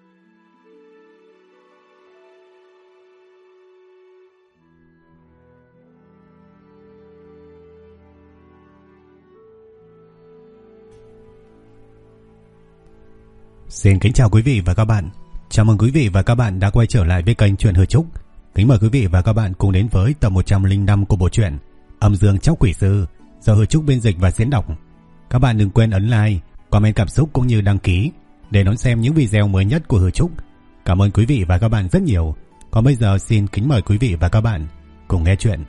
Xin kính chào quý vị và các bạn. Chào mừng quý vị và các bạn đã quay trở lại với kênh Truyện Hư Trúc. Kính mời quý vị và các bạn cùng đến với tập 105 của bộ truyện Âm Dương Chóc Quỷ Sư do Hư Trúc biên dịch và diễn đọc. Các bạn đừng quên ấn like, comment cảm xúc cũng như đăng ký để đón xem những video mới nhất của Hư Trúc. Cảm ơn quý vị và các bạn rất nhiều. Còn bây giờ xin kính mời quý vị và các bạn cùng nghe chuyện.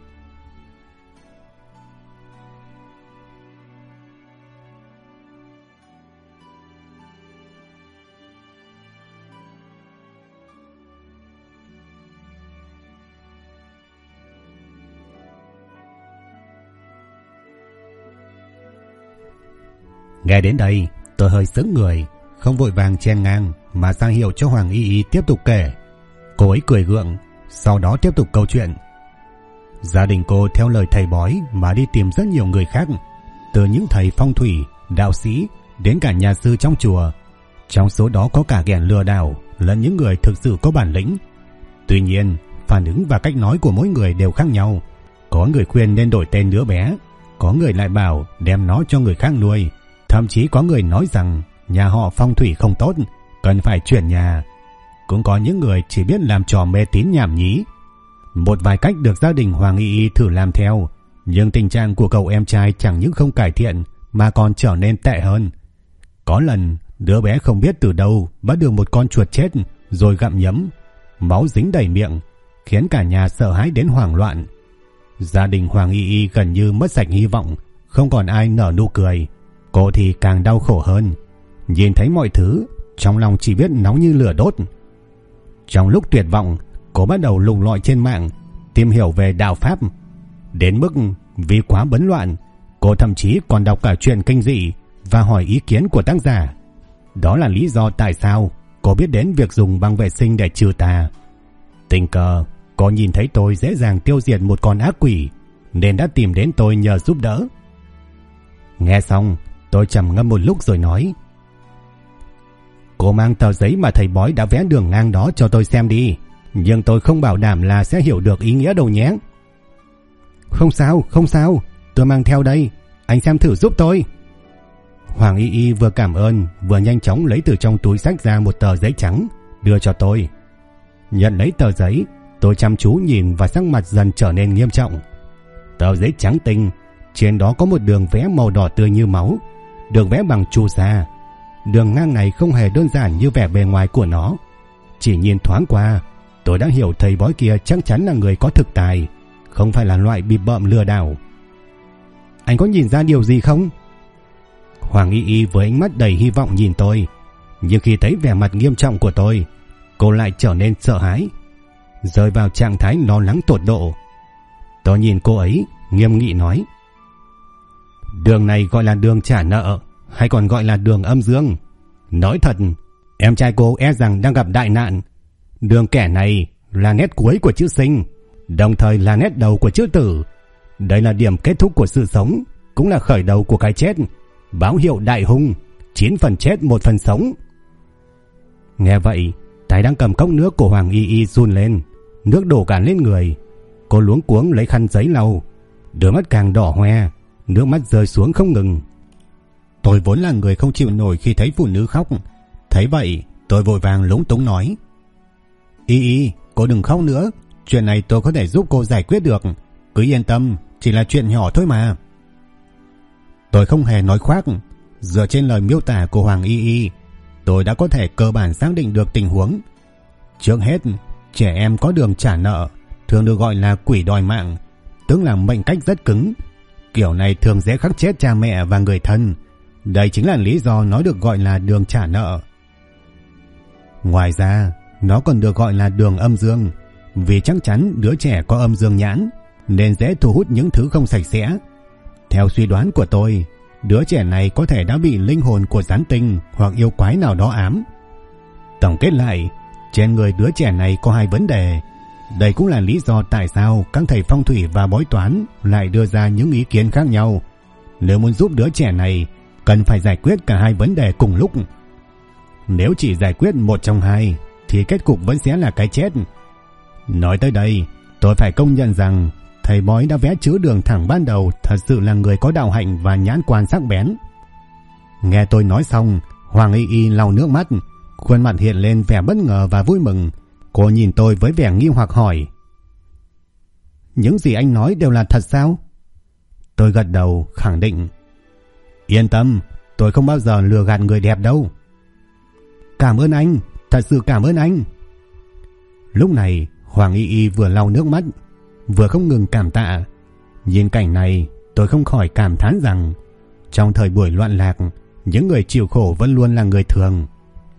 Nghe đến đây, tôi hơi sững người, không vội vàng chen ngang mà ra hiệu cho Hoàng Y Y tiếp tục kể. Cô ấy cười gượng, sau đó tiếp tục câu chuyện. Gia đình cô theo lời thầy bói mà đi tìm rất nhiều người khác, từ những thầy phong thủy, đạo sĩ đến cả nhà sư trong chùa. Trong số đó có cả kẻ lừa đảo lẫn những người thực sự có bản lĩnh. Tuy nhiên, phản ứng và cách nói của mỗi người đều khác nhau. Có người khuyên nên đổi tên đứa bé, có người lại bảo đem nó cho người khác nuôi. Thậm chí có người nói rằng nhà họ phong thủy không tốt, cần phải chuyển nhà. Cũng có những người chỉ biết làm trò mê tín nhảm nhí. Một vài cách được gia đình Hoàng Y Y thử làm theo, nhưng tình trạng của cậu em trai chẳng những không cải thiện mà còn trở nên tệ hơn. Có lần, đứa bé không biết từ đâu bắt được một con chuột chết rồi gặm nhấm, máu dính đầy miệng, khiến cả nhà sợ hãi đến hoảng loạn. Gia đình Hoàng Y Y gần như mất sạch hy vọng, không còn ai nở nụ cười. Cô thì càng đau khổ hơn, nhìn thấy mọi thứ, trong lòng chỉ biết nóng như lửa đốt. Trong lúc tuyệt vọng, cô bắt đầu lục lọi trên mạng, tìm hiểu về đạo pháp. Đến mức vì quá bấn loạn, cô thậm chí còn đọc cả truyện kinh dị và hỏi ý kiến của tác giả. Đó là lý do tại sao cô biết đến việc dùng băng vệ sinh để trừ tà. Tình cờ, cô nhìn thấy tôi dễ dàng tiêu diệt một con ác quỷ, nên đã tìm đến tôi nhờ giúp đỡ. Nghe xong, tôi trầm ngâm một lúc rồi nói: Cô mang tờ giấy mà thầy bói đã vẽ đường ngang đó cho tôi xem đi, nhưng tôi không bảo đảm là sẽ hiểu được ý nghĩa đâu nhé. Không sao, tôi mang theo đây, anh xem thử giúp tôi. Hoàng Y Y vừa cảm ơn vừa nhanh chóng lấy từ trong túi xách ra một tờ giấy trắng đưa cho tôi. Nhận lấy tờ giấy, tôi chăm chú nhìn và sắc mặt dần trở nên nghiêm trọng. Tờ giấy trắng tinh, trên đó có một đường vẽ màu đỏ tươi như máu, được vẽ bằng chu sa. Đường ngang này không hề đơn giản như vẻ bề ngoài của nó. Chỉ nhìn thoáng qua, tôi đã hiểu thầy bói kia chắc chắn là người có thực tài, không phải là loại bịp bợm lừa đảo. Anh có nhìn ra điều gì không? Hoàng Y Y với ánh mắt đầy hy vọng nhìn tôi, nhưng khi thấy vẻ mặt nghiêm trọng của tôi, cô lại trở nên sợ hãi, rơi vào trạng thái lo lắng tột độ. Tôi nhìn cô ấy, nghiêm nghị nói: Đường này gọi là đường trả nợ, hay còn gọi là đường âm dương. Nói thật, em trai cô e rằng đang gặp đại nạn. Đường kẻ này là nét cuối của chữ sinh, đồng thời là nét đầu của chữ tử. Đây là điểm kết thúc của sự sống, cũng là khởi đầu của cái chết. Báo hiệu đại hung, 9 phần chết 1 phần sống. Nghe vậy, tay đang cầm cốc nước của Hoàng Y Y run lên, nước đổ cả lên người. Cô luống cuống lấy khăn giấy lau, đôi mắt càng đỏ hoe, nước mắt rơi xuống không ngừng. Tôi vốn là người không chịu nổi khi thấy phụ nữ khóc. Thấy vậy, tôi vội vàng lúng túng nói: Y Y, cô đừng khóc nữa, chuyện này tôi có thể giúp cô giải quyết được, cứ yên tâm, chỉ là chuyện nhỏ thôi mà. Tôi không hề nói khoác, dựa trên lời miêu tả của Hoàng Y Y, tôi đã có thể cơ bản xác định được tình huống. Trước hết, trẻ em có đường trả nợ, thường được gọi là quỷ đòi mạng, tức là mệnh cách rất cứng. Kiểu này thường dễ khắc chết cha mẹ và người thân. Đây chính là lý do nó được gọi là đường trả nợ. Ngoài ra, nó còn được gọi là đường âm dương, vì chắc chắn đứa trẻ có âm dương nhãn nên dễ thu hút những thứ không sạch sẽ. Theo suy đoán của tôi, đứa trẻ này có thể đã bị linh hồn của gián tinh hoặc yêu quái nào đó ám. Tổng kết lại, trên người đứa trẻ này có 2 vấn đề. Đây cũng là lý do tại sao các thầy phong thủy và bói toán lại đưa ra những ý kiến khác nhau. Nếu muốn giúp đứa trẻ này, cần phải giải quyết cả 2 vấn đề cùng lúc. nếu chỉ giải quyết một trong hai thì kết cục vẫn sẽ là cái chết. Nói tới đây, tôi phải công nhận rằng thầy bói đã vẽ chữ đường thẳng ban đầu thật sự là người có đạo hạnh và nhãn quan sắc bén. Nghe tôi nói xong, Hoàng Y Y lau nước mắt, khuôn mặt hiện lên vẻ bất ngờ và vui mừng. Cô nhìn tôi với vẻ nghi hoặc hỏi: những gì anh nói đều là thật sao? Tôi gật đầu khẳng định: yên tâm, tôi không bao giờ lừa gạt người đẹp đâu. Cảm ơn anh, thật sự cảm ơn anh. Lúc này Hoàng Y Y vừa lau nước mắt vừa không ngừng cảm tạ. Nhìn cảnh này, tôi không khỏi cảm thán rằng trong thời buổi loạn lạc, những người chịu khổ vẫn luôn là người thường.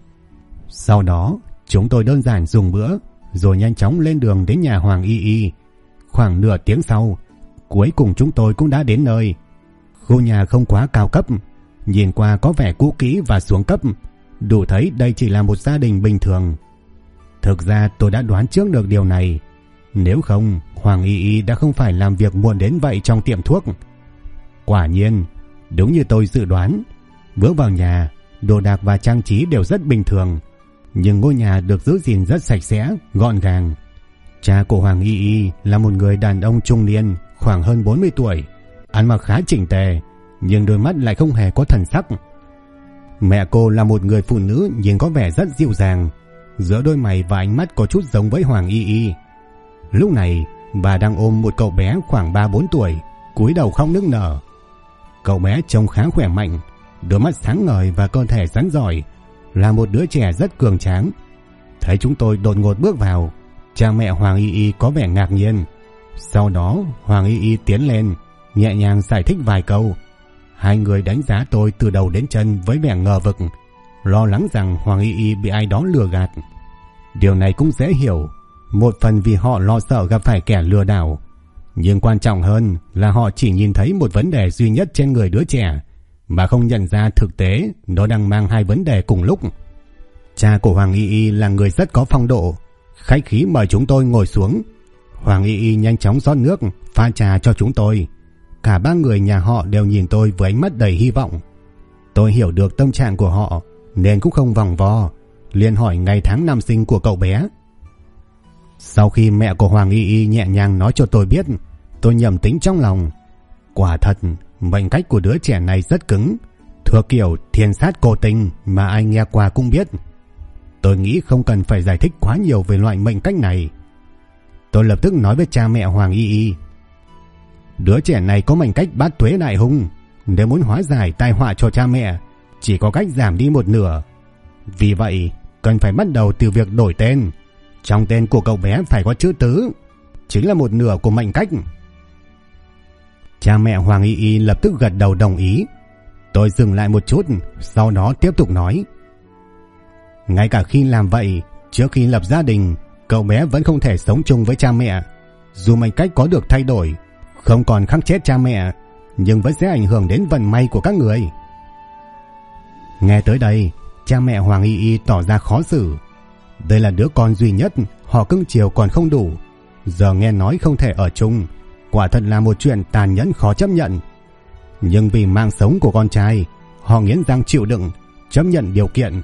Sau đó chúng tôi đơn giản dùng bữa rồi nhanh chóng lên đường đến nhà Hoàng Y Y. Khoảng nửa tiếng sau, cuối cùng chúng tôi cũng đã đến nơi. Khu nhà không quá cao cấp, nhìn qua có vẻ cũ kỹ và xuống cấp, đủ thấy đây chỉ là một gia đình bình thường. Thực ra tôi đã đoán trước được điều này, nếu không Hoàng Y Y đã không phải làm việc muộn đến vậy trong tiệm thuốc. Quả nhiên, đúng như tôi dự đoán, bước vào nhà, đồ đạc và trang trí đều rất bình thường, nhưng ngôi nhà được giữ gìn rất sạch sẽ, gọn gàng. Cha của Hoàng Y Y là một người đàn ông trung niên, khoảng hơn 40 tuổi, ăn mặc khá chỉnh tề, nhưng đôi mắt lại không hề có thần sắc. Mẹ cô là một người phụ nữ nhìn có vẻ rất dịu dàng, giữa đôi mày và ánh mắt có chút giống với Hoàng Y Y. Lúc này, bà đang ôm một cậu bé khoảng 3-4 tuổi, cúi đầu khóc nức nở. Cậu bé trông khá khỏe mạnh, đôi mắt sáng ngời và cơ thể rắn rỏi, là một đứa trẻ rất cường tráng. Thấy chúng tôi đột ngột bước vào, cha mẹ Hoàng Y Y có vẻ ngạc nhiên. Sau đó Hoàng Y Y tiến lên, nhẹ nhàng giải thích vài câu. Hai người đánh giá tôi từ đầu đến chân với vẻ ngờ vực, lo lắng rằng Hoàng Y Y bị ai đó lừa gạt. Điều này cũng dễ hiểu, một phần vì họ lo sợ gặp phải kẻ lừa đảo, nhưng quan trọng hơn là họ chỉ nhìn thấy một vấn đề duy nhất trên người đứa trẻ, mà không nhận ra thực tế nó đang mang hai vấn đề cùng lúc. Cha của Hoàng Y Y là người rất có phong độ, khách khí mời chúng tôi ngồi xuống. Hoàng Y Y nhanh chóng rót nước, pha trà cho chúng tôi. Cả ba người nhà họ đều nhìn tôi với ánh mắt đầy hy vọng. Tôi hiểu được tâm trạng của họ nên cũng không vòng vo, liền hỏi ngày tháng năm sinh của cậu bé. Sau khi mẹ của Hoàng Y Y nhẹ nhàng nói cho tôi biết, tôi nhầm tính trong lòng. Quả thật, mệnh cách của đứa trẻ này rất cứng, thuộc kiểu thiên sát cô tinh mà ai nghe qua cũng biết. Tôi nghĩ không cần phải giải thích quá nhiều về loại mệnh cách này. Tôi lập tức nói với cha mẹ Hoàng Y Y: đứa trẻ này có mệnh cách bát tuế đại hung, nếu muốn hóa giải tai họa cho cha mẹ, chỉ có cách giảm đi một nửa. Vì vậy, cần phải bắt đầu từ việc đổi tên. Trong tên của cậu bé phải có chữ tứ, chính là một nửa của mệnh cách. Cha mẹ Hoàng Y Y lập tức gật đầu đồng ý. Tôi dừng lại một chút, sau đó tiếp tục nói: ngay cả khi làm vậy, trước khi lập gia đình, cậu bé vẫn không thể sống chung với cha mẹ. Dù mệnh cách có được thay đổi, không còn khắc chết cha mẹ, nhưng vẫn sẽ ảnh hưởng đến vận may của các người. Nghe tới đây, cha mẹ Hoàng Y Y tỏ ra khó xử. Đây là đứa con duy nhất, họ cưng chiều còn không đủ, giờ nghe nói không thể ở chung, quả thật là một chuyện tàn nhẫn khó chấp nhận. Nhưng vì mạng sống của con trai, họ nghiến răng chịu đựng, chấp nhận điều kiện.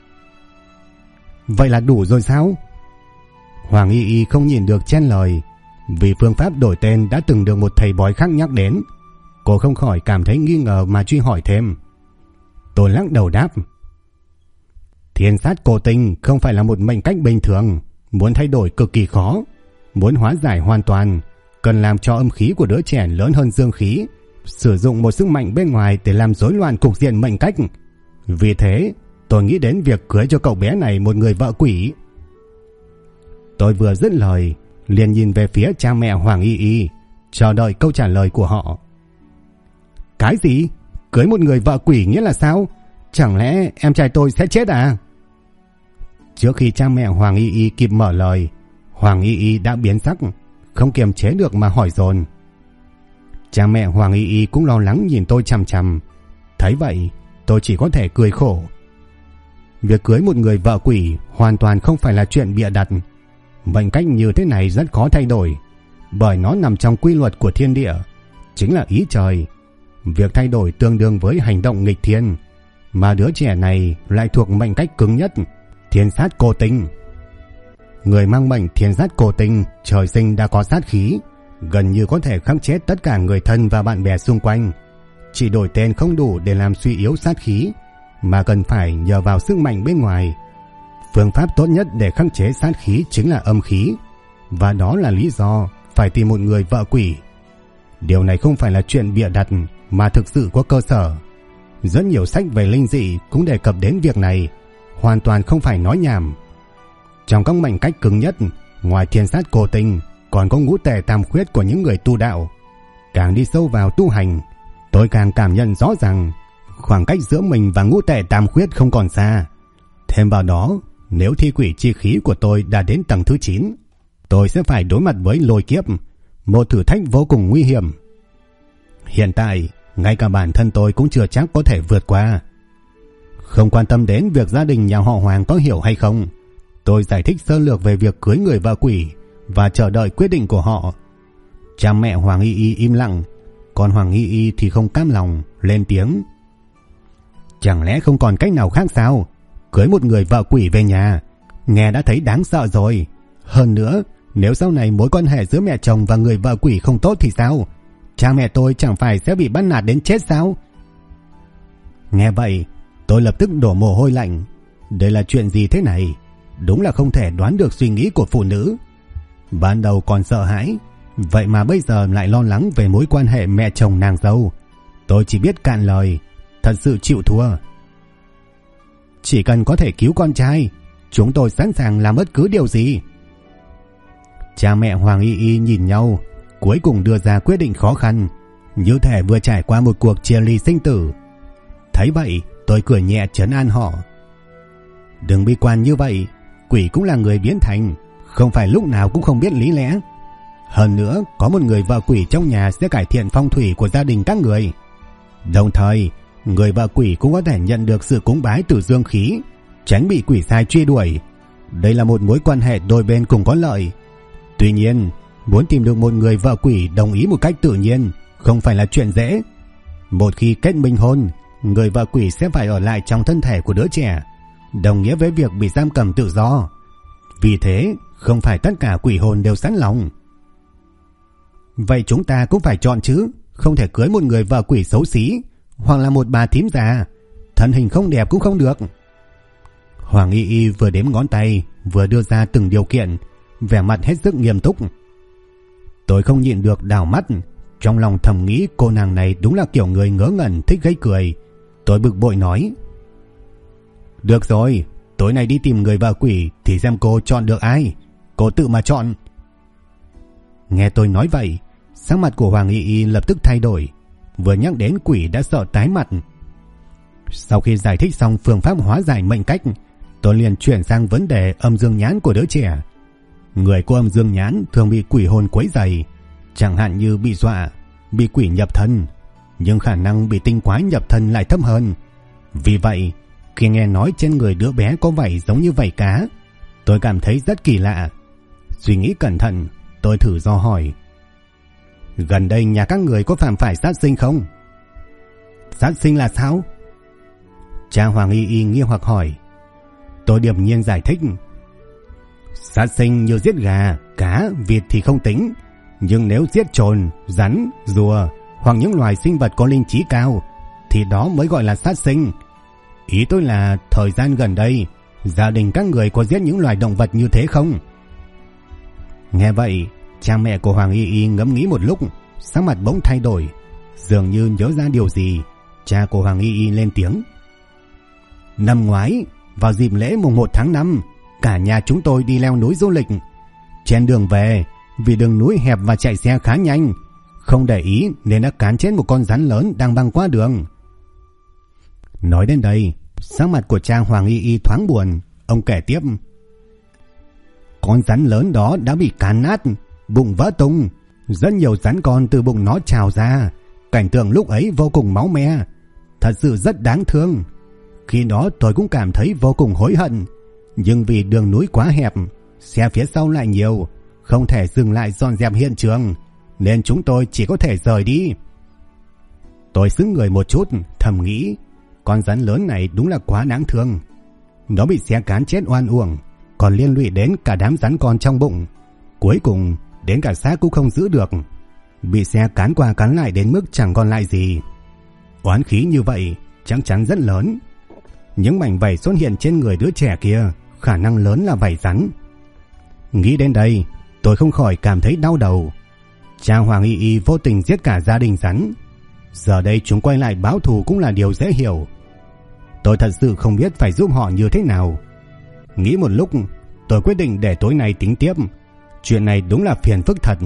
Vậy là đủ rồi sao? Hoàng Y Y không nhìn được chen lời, vì phương pháp đổi tên đã từng được một thầy bói khác nhắc đến. Cô không khỏi cảm thấy nghi ngờ mà truy hỏi thêm. Tôi lắc đầu đáp: thiên sát cô tinh không phải là một mệnh cách bình thường, muốn thay đổi cực kỳ khó. Muốn hóa giải hoàn toàn, cần làm cho âm khí của đứa trẻ lớn hơn dương khí, sử dụng một sức mạnh bên ngoài để làm rối loạn cục diện mệnh cách. Vì thế, tôi nghĩ đến việc cưới cho cậu bé này một người vợ quỷ. Tôi vừa dứt lời, liền nhìn về phía cha mẹ Hoàng Y Y, chờ đợi câu trả lời của họ. Cái gì? Cưới một người vợ quỷ nghĩa là sao? Chẳng lẽ em trai tôi sẽ chết à? Trước khi cha mẹ Hoàng Y Y kịp mở lời, Hoàng Y Y đã biến sắc, không kiềm chế được mà hỏi dồn. Cha mẹ Hoàng Y Y cũng lo lắng nhìn tôi chằm chằm. Thấy vậy, tôi chỉ có thể cười khổ. Việc cưới một người vợ quỷ hoàn toàn không phải là chuyện bịa đặt. Mệnh cách như thế này rất khó thay đổi, bởi nó nằm trong quy luật của thiên địa, chính là ý trời. Việc thay đổi tương đương với hành động nghịch thiên. mà đứa trẻ này lại thuộc mệnh cách cứng nhất, thiên sát cô tinh. Người mang mệnh thiên sát cô tinh trời sinh đã có sát khí, gần như có thể khắc chết tất cả người thân và bạn bè xung quanh. Chỉ đổi tên không đủ để làm suy yếu sát khí, mà cần phải nhờ vào sức mạnh bên ngoài. Phương pháp tốt nhất để khắc chế sát khí chính là âm khí, và đó là lý do phải tìm một người vợ quỷ. Điều này không phải là chuyện bịa đặt mà thực sự có cơ sở. Rất nhiều sách về linh dị cũng đề cập đến việc này, hoàn toàn không phải nói nhảm. Trong các mệnh cách cứng nhất, ngoài thiên sát cô tinh, còn có ngũ tề tam khuyết của những người tu đạo. Càng đi sâu vào tu hành, tôi càng cảm nhận rõ ràng khoảng cách giữa mình và ngũ tề tam khuyết không còn xa. Thêm vào đó, nếu thi quỷ chi khí của tôi đã đến tầng thứ 9, tôi sẽ phải đối mặt với lôi kiếp, một thử thách vô cùng nguy hiểm. Hiện tại, ngay cả bản thân tôi cũng chưa chắc có thể vượt qua. Không quan tâm đến việc gia đình nhà họ Hoàng có hiểu hay không, tôi giải thích sơ lược về việc cưới người vợ quỷ và chờ đợi quyết định của họ. Cha mẹ Hoàng Y Y im lặng, còn Hoàng Y Y thì không cam lòng, lên tiếng. Chẳng lẽ không còn cách nào khác sao? Cưới một người vợ quỷ về nhà, nghe đã thấy đáng sợ rồi. Hơn nữa, nếu sau này mối quan hệ giữa mẹ chồng và người vợ quỷ không tốt thì sao? Cha mẹ tôi chẳng phải sẽ bị bắt nạt đến chết sao? Nghe vậy, tôi lập tức đổ mồ hôi lạnh. Đây là chuyện gì thế này? Đúng là không thể đoán được suy nghĩ của phụ nữ. Ban đầu còn sợ hãi, vậy mà bây giờ lại lo lắng về mối quan hệ mẹ chồng nàng dâu. Tôi chỉ biết cạn lời, thật sự chịu thua. Chỉ cần có thể cứu con trai, chúng tôi sẵn sàng làm bất cứ điều gì. Cha mẹ Hoàng Y Y nhìn nhau, cuối cùng đưa ra quyết định khó khăn, như thể vừa trải qua một cuộc chia ly sinh tử. Thấy vậy, tôi cười nhẹ trấn an họ. Đừng bi quan như vậy, quỷ cũng là người biến thành, không phải lúc nào cũng không biết lý lẽ. Hơn nữa, có một người vợ quỷ trong nhà sẽ cải thiện phong thủy của gia đình các người. Đồng thời, người vợ quỷ cũng có thể nhận được sự cúng bái từ dương khí, tránh bị quỷ sai truy đuổi. Đây là một mối quan hệ đôi bên cùng có lợi. Tuy nhiên, muốn tìm được một người vợ quỷ đồng ý một cách tự nhiên không phải là chuyện dễ. Một khi kết minh hôn, người vợ quỷ sẽ phải ở lại trong thân thể của đứa trẻ, đồng nghĩa với việc bị giam cầm tự do. Vì thế, không phải tất cả quỷ hồn đều sẵn lòng. Vậy chúng ta cũng phải chọn chứ, không thể cưới một người vợ quỷ xấu xí, hoặc là một bà thím già, thân hình không đẹp cũng không được. Hoàng Y Y vừa đếm ngón tay, vừa đưa ra từng điều kiện, vẻ mặt hết sức nghiêm túc. Tôi không nhịn được đảo mắt, trong lòng thầm nghĩ cô nàng này đúng là kiểu người ngớ ngẩn thích gây cười. Tôi bực bội nói. Được rồi, tối nay đi tìm người vợ quỷ thì xem cô chọn được ai, cô tự mà chọn. Nghe tôi nói vậy, sắc mặt của Hoàng Y Y lập tức thay đổi, vừa nhắc đến quỷ đã sợ tái mặt. Sau khi giải thích xong phương pháp hóa giải mệnh cách, tôi liền chuyển sang vấn đề âm dương nhãn của đứa trẻ. Người có âm dương nhãn thường bị quỷ hồn quấy rầy, chẳng hạn như bị dọa, bị quỷ nhập thân, nhưng khả năng bị tinh quái nhập thân lại thấp hơn. Vì vậy, khi nghe nói trên người đứa bé có vảy giống như vảy cá, tôi cảm thấy rất kỳ lạ. Suy nghĩ cẩn thận, tôi thử dò hỏi. Gần đây nhà các người có phạm phải sát sinh không? Sát sinh là sao? Cha Hoàng Y Y nghi hoặc hỏi. Tôi điềm nhiên giải thích. Sát sinh như giết gà, cá, vịt thì không tính, nhưng nếu giết trồn, rắn, rùa hoặc những loài sinh vật có linh trí cao thì đó mới gọi là sát sinh. Ý tôi là thời gian gần đây gia đình các người có giết những loài động vật như thế không? Nghe vậy, cha mẹ của Hoàng Y Y ngẫm nghĩ một lúc, sắc mặt bỗng thay đổi, dường như nhớ ra điều gì. Cha của Hoàng Y Y lên tiếng. Năm ngoái, vào dịp lễ mùng 1 tháng 5, cả nhà chúng tôi đi leo núi du lịch. Trên đường về, vì đường núi hẹp và chạy xe khá nhanh, không để ý nên đã cán chết một con rắn lớn đang băng qua đường. Nói đến đây, sắc mặt của cha Hoàng Y Y thoáng buồn. Ông kể tiếp. Con rắn lớn đó đã bị cán nát, bụng vỡ tung, rất nhiều rắn con từ bụng nó trào ra. Cảnh tượng lúc ấy vô cùng máu me, thật sự rất đáng thương. Khi đó tôi cũng cảm thấy vô cùng hối hận, nhưng vì đường núi quá hẹp, xe phía sau lại nhiều, không thể dừng lại dọn dẹp hiện trường, nên chúng tôi chỉ có thể rời đi. Tôi sững người một chút, thầm nghĩ, Con rắn lớn này đúng là quá đáng thương. Nó bị xé cán chết oan uổng, còn liên lụy đến cả đám rắn con trong bụng. Cuối cùng đến cả xác cũng không giữ được, bị xé cán qua cán lại đến mức chẳng còn lại gì. Oán khí như vậy chắc chắn rất lớn. Những mảnh vảy xuất hiện trên người đứa trẻ kia khả năng lớn là vảy rắn. Nghĩ đến đây, tôi không khỏi cảm thấy đau đầu. Cha Hoàng Y Y vô tình giết cả gia đình rắn, giờ đây chúng quay lại báo thù cũng là điều dễ hiểu. Tôi thật sự không biết phải giúp họ như thế nào. Nghĩ một lúc, tôi quyết định để tối nay tính tiếp. Chuyện này đúng là phiền phức thật.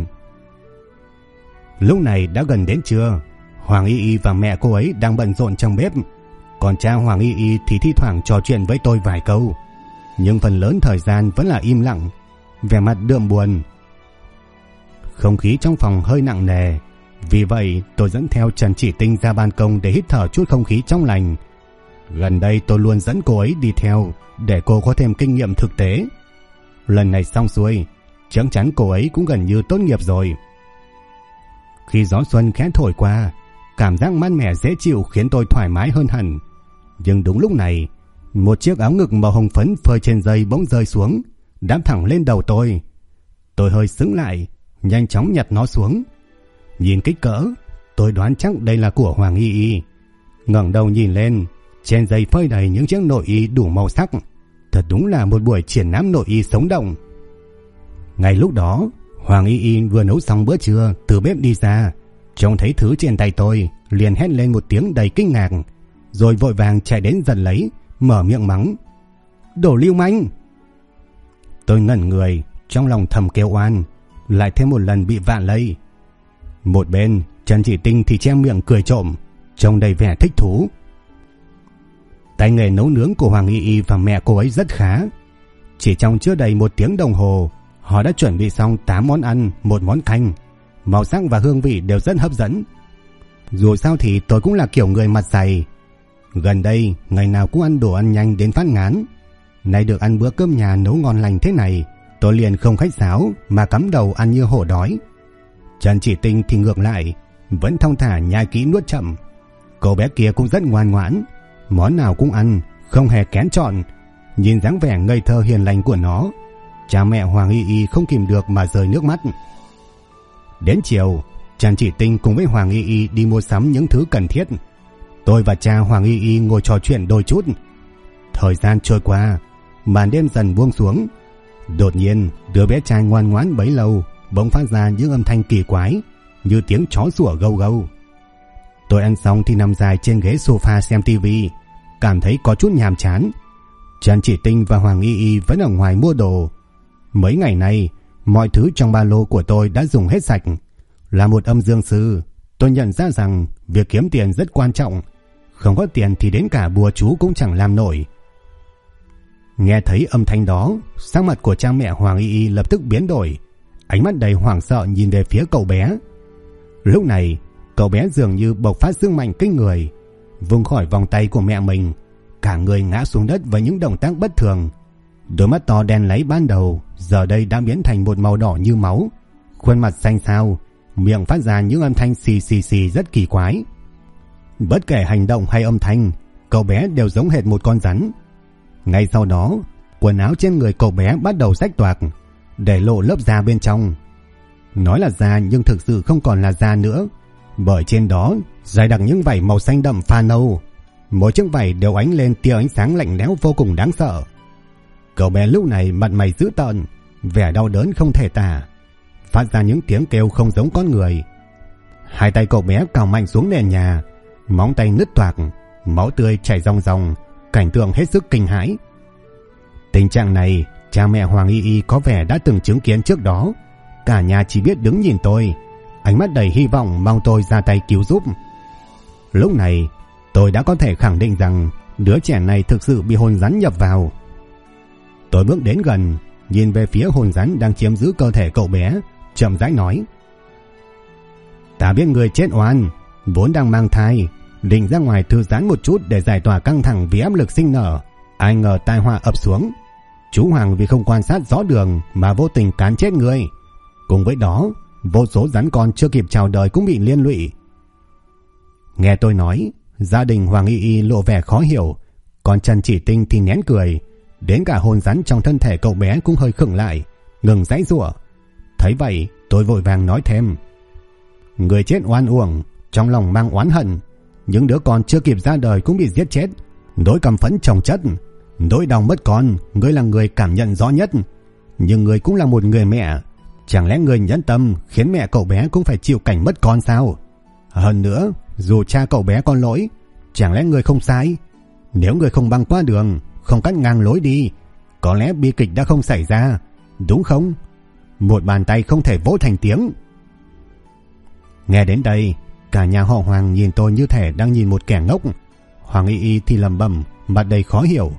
Lúc này đã gần đến trưa. Hoàng Y Y và mẹ cô ấy đang bận rộn trong bếp, còn cha Hoàng Y Y thì thi thoảng trò chuyện với tôi vài câu, nhưng phần lớn thời gian vẫn là im lặng, vẻ mặt đượm buồn. Không khí trong phòng hơi nặng nề, vì vậy tôi dẫn theo Trần Chỉ Tinh ra ban công để hít thở chút không khí trong lành. Gần đây tôi luôn dẫn cô ấy đi theo để cô có thêm kinh nghiệm thực tế. Lần này xong xuôi, chắc chắn cô ấy cũng gần như tốt nghiệp rồi. Khi gió xuân khẽ thổi qua, cảm giác mát mẻ dễ chịu khiến tôi thoải mái hơn hẳn. Nhưng đúng lúc này, một chiếc áo ngực màu hồng phấn phơi trên dây bỗng rơi xuống, đáp thẳng lên đầu tôi. Tôi hơi sững lại, nhanh chóng nhặt nó xuống. Nhìn kích cỡ, tôi đoán chắc đây là của Hoàng Y Y. Ngẩng đầu nhìn lên, trên dây phơi đầy những chiếc nội y đủ màu sắc. Thật đúng là một buổi triển lãm nội y sống động. Ngay lúc đó, Hoàng Y Y vừa nấu xong bữa trưa từ bếp đi ra, trông thấy thứ trên tay tôi liền hét lên một tiếng đầy kinh ngạc, rồi vội vàng chạy đến giật lấy, mở miệng mắng: "Đồ lưu manh!" Tôi ngẩn người, trong lòng thầm kêu oan, lại thêm một lần bị vạ lây. Một bên Trần Chỉ Tinh thì che miệng cười trộm, trông đầy vẻ thích thú. Tay nghề nấu nướng của Hoàng Y Y và mẹ cô ấy rất khá. Chỉ trong chưa đầy 1 tiếng đồng hồ, họ đã chuẩn bị xong 8 món ăn, 1 món canh. Màu sắc và hương vị đều rất hấp dẫn. Dù sao thì tôi cũng là kiểu người mặt dày. Gần đây, ngày nào cũng ăn đồ ăn nhanh đến phát ngán. Nay được ăn bữa cơm nhà nấu ngon lành thế này, tôi liền không khách sáo mà cắm đầu ăn như hổ đói. Trần Chỉ Tinh thì ngược lại, vẫn thong thả nhai kỹ nuốt chậm. Cô bé kia cũng rất ngoan ngoãn, món nào cũng ăn, không hề kén chọn. Nhìn dáng vẻ ngây thơ hiền lành của nó, cha mẹ Hoàng Y Y không kìm được mà rơi nước mắt. Đến chiều, Trần Chỉ Tinh cùng với Hoàng Y Y đi mua sắm những thứ cần thiết. Tôi và cha Hoàng Y Y ngồi trò chuyện đôi chút. Thời gian trôi qua, màn đêm dần buông xuống. Đột nhiên, đứa bé trai ngoan ngoãn bấy lâu bỗng phát ra những âm thanh kỳ quái, như tiếng chó sủa gâu gâu. Tôi ăn xong thì nằm dài trên ghế sofa xem tivi, cảm thấy có chút nhàm chán. Trần Chỉ Tinh và Hoàng Y Y vẫn ở ngoài mua đồ. Mấy ngày nay, mọi thứ trong ba lô của tôi đã dùng hết sạch. Là một âm dương sư, tôi nhận ra rằng việc kiếm tiền rất quan trọng. Không có tiền thì đến cả bùa chú cũng chẳng làm nổi. Nghe thấy âm thanh đó, sắc mặt của cha mẹ Hoàng Y Y lập tức biến đổi, ánh mắt đầy hoảng sợ nhìn về phía cậu bé. Lúc này, cậu bé dường như bộc phát sức mạnh kinh người, vùng khỏi vòng tay của mẹ mình, cả người ngã xuống đất với những động tác bất thường. Đôi mắt to đen láy ban đầu giờ đây đã biến thành một màu đỏ như máu, khuôn mặt xanh xao, miệng phát ra những âm thanh xì xì xì rất kỳ quái. Bất kể hành động hay âm thanh, cậu bé đều giống hệt một con rắn. Ngay sau đó, quần áo trên người cậu bé bắt đầu rách toạc, để lộ lớp da bên trong. Nói là da nhưng thực sự không còn là da nữa, bởi trên đó dày đặc những vảy màu xanh đậm pha nâu. Mỗi chiếc vảy đều ánh lên tia ánh sáng lạnh lẽo vô cùng đáng sợ. Cậu bé lúc này mặt mày dữ tợn, vẻ đau đớn không thể tả, phát ra những tiếng kêu không giống con người. Hai tay cậu bé cào mạnh xuống nền nhà, móng tay nứt toạc, máu tươi chảy ròng ròng, cảnh tượng hết sức kinh hãi. Tình trạng này, cha mẹ Hoàng Y Y có vẻ đã từng chứng kiến trước đó. Cả nhà chỉ biết đứng nhìn tôi, ánh mắt đầy hy vọng mong tôi ra tay cứu giúp. Lúc này, tôi đã có thể khẳng định rằng đứa trẻ này thực sự bị hồn rắn nhập vào. Tôi bước đến gần, nhìn về phía hồn rắn đang chiếm giữ cơ thể cậu bé, chậm rãi nói: "Ta biết người chết oan, vốn đang mang thai, định ra ngoài thư giãn một chút để giải tỏa căng thẳng vì áp lực sinh nở, ai ngờ tai họa ập xuống. Chú Hoàng vì không quan sát rõ đường mà vô tình cán chết người. Cùng với đó, vô số rắn con chưa kịp chào đời cũng bị liên lụy." Nghe tôi nói, Gia đình Hoàng Y Y lộ vẻ khó hiểu, còn Trần Chỉ Tinh thì nén cười. Đến cả hồn rắn trong thân thể cậu bé cũng hơi khựng lại, ngừng giãy giụa. Thấy vậy, tôi vội vàng nói thêm: người chết oan uổng, trong lòng mang oán hận, những đứa con chưa kịp ra đời cũng bị giết chết, nỗi căm phẫn chồng chất, nỗi đau mất con, ngươi là người cảm nhận rõ nhất. Nhưng ngươi cũng là một người mẹ, chẳng lẽ ngươi nhẫn tâm khiến mẹ cậu bé cũng phải chịu cảnh mất con sao? Hơn nữa, dù cha cậu bé có lỗi, chẳng lẽ ngươi không sai? Nếu ngươi không băng qua đường, không cắt ngang lối đi, có lẽ bi kịch đã không xảy ra, đúng không? Một bàn tay không thể vỗ thành tiếng. Nghe đến đây, cả nhà họ Hoàng nhìn tôi như thể đang nhìn một kẻ ngốc. Hoàng Y Y thì lẩm bẩm, mặt đầy khó hiểu: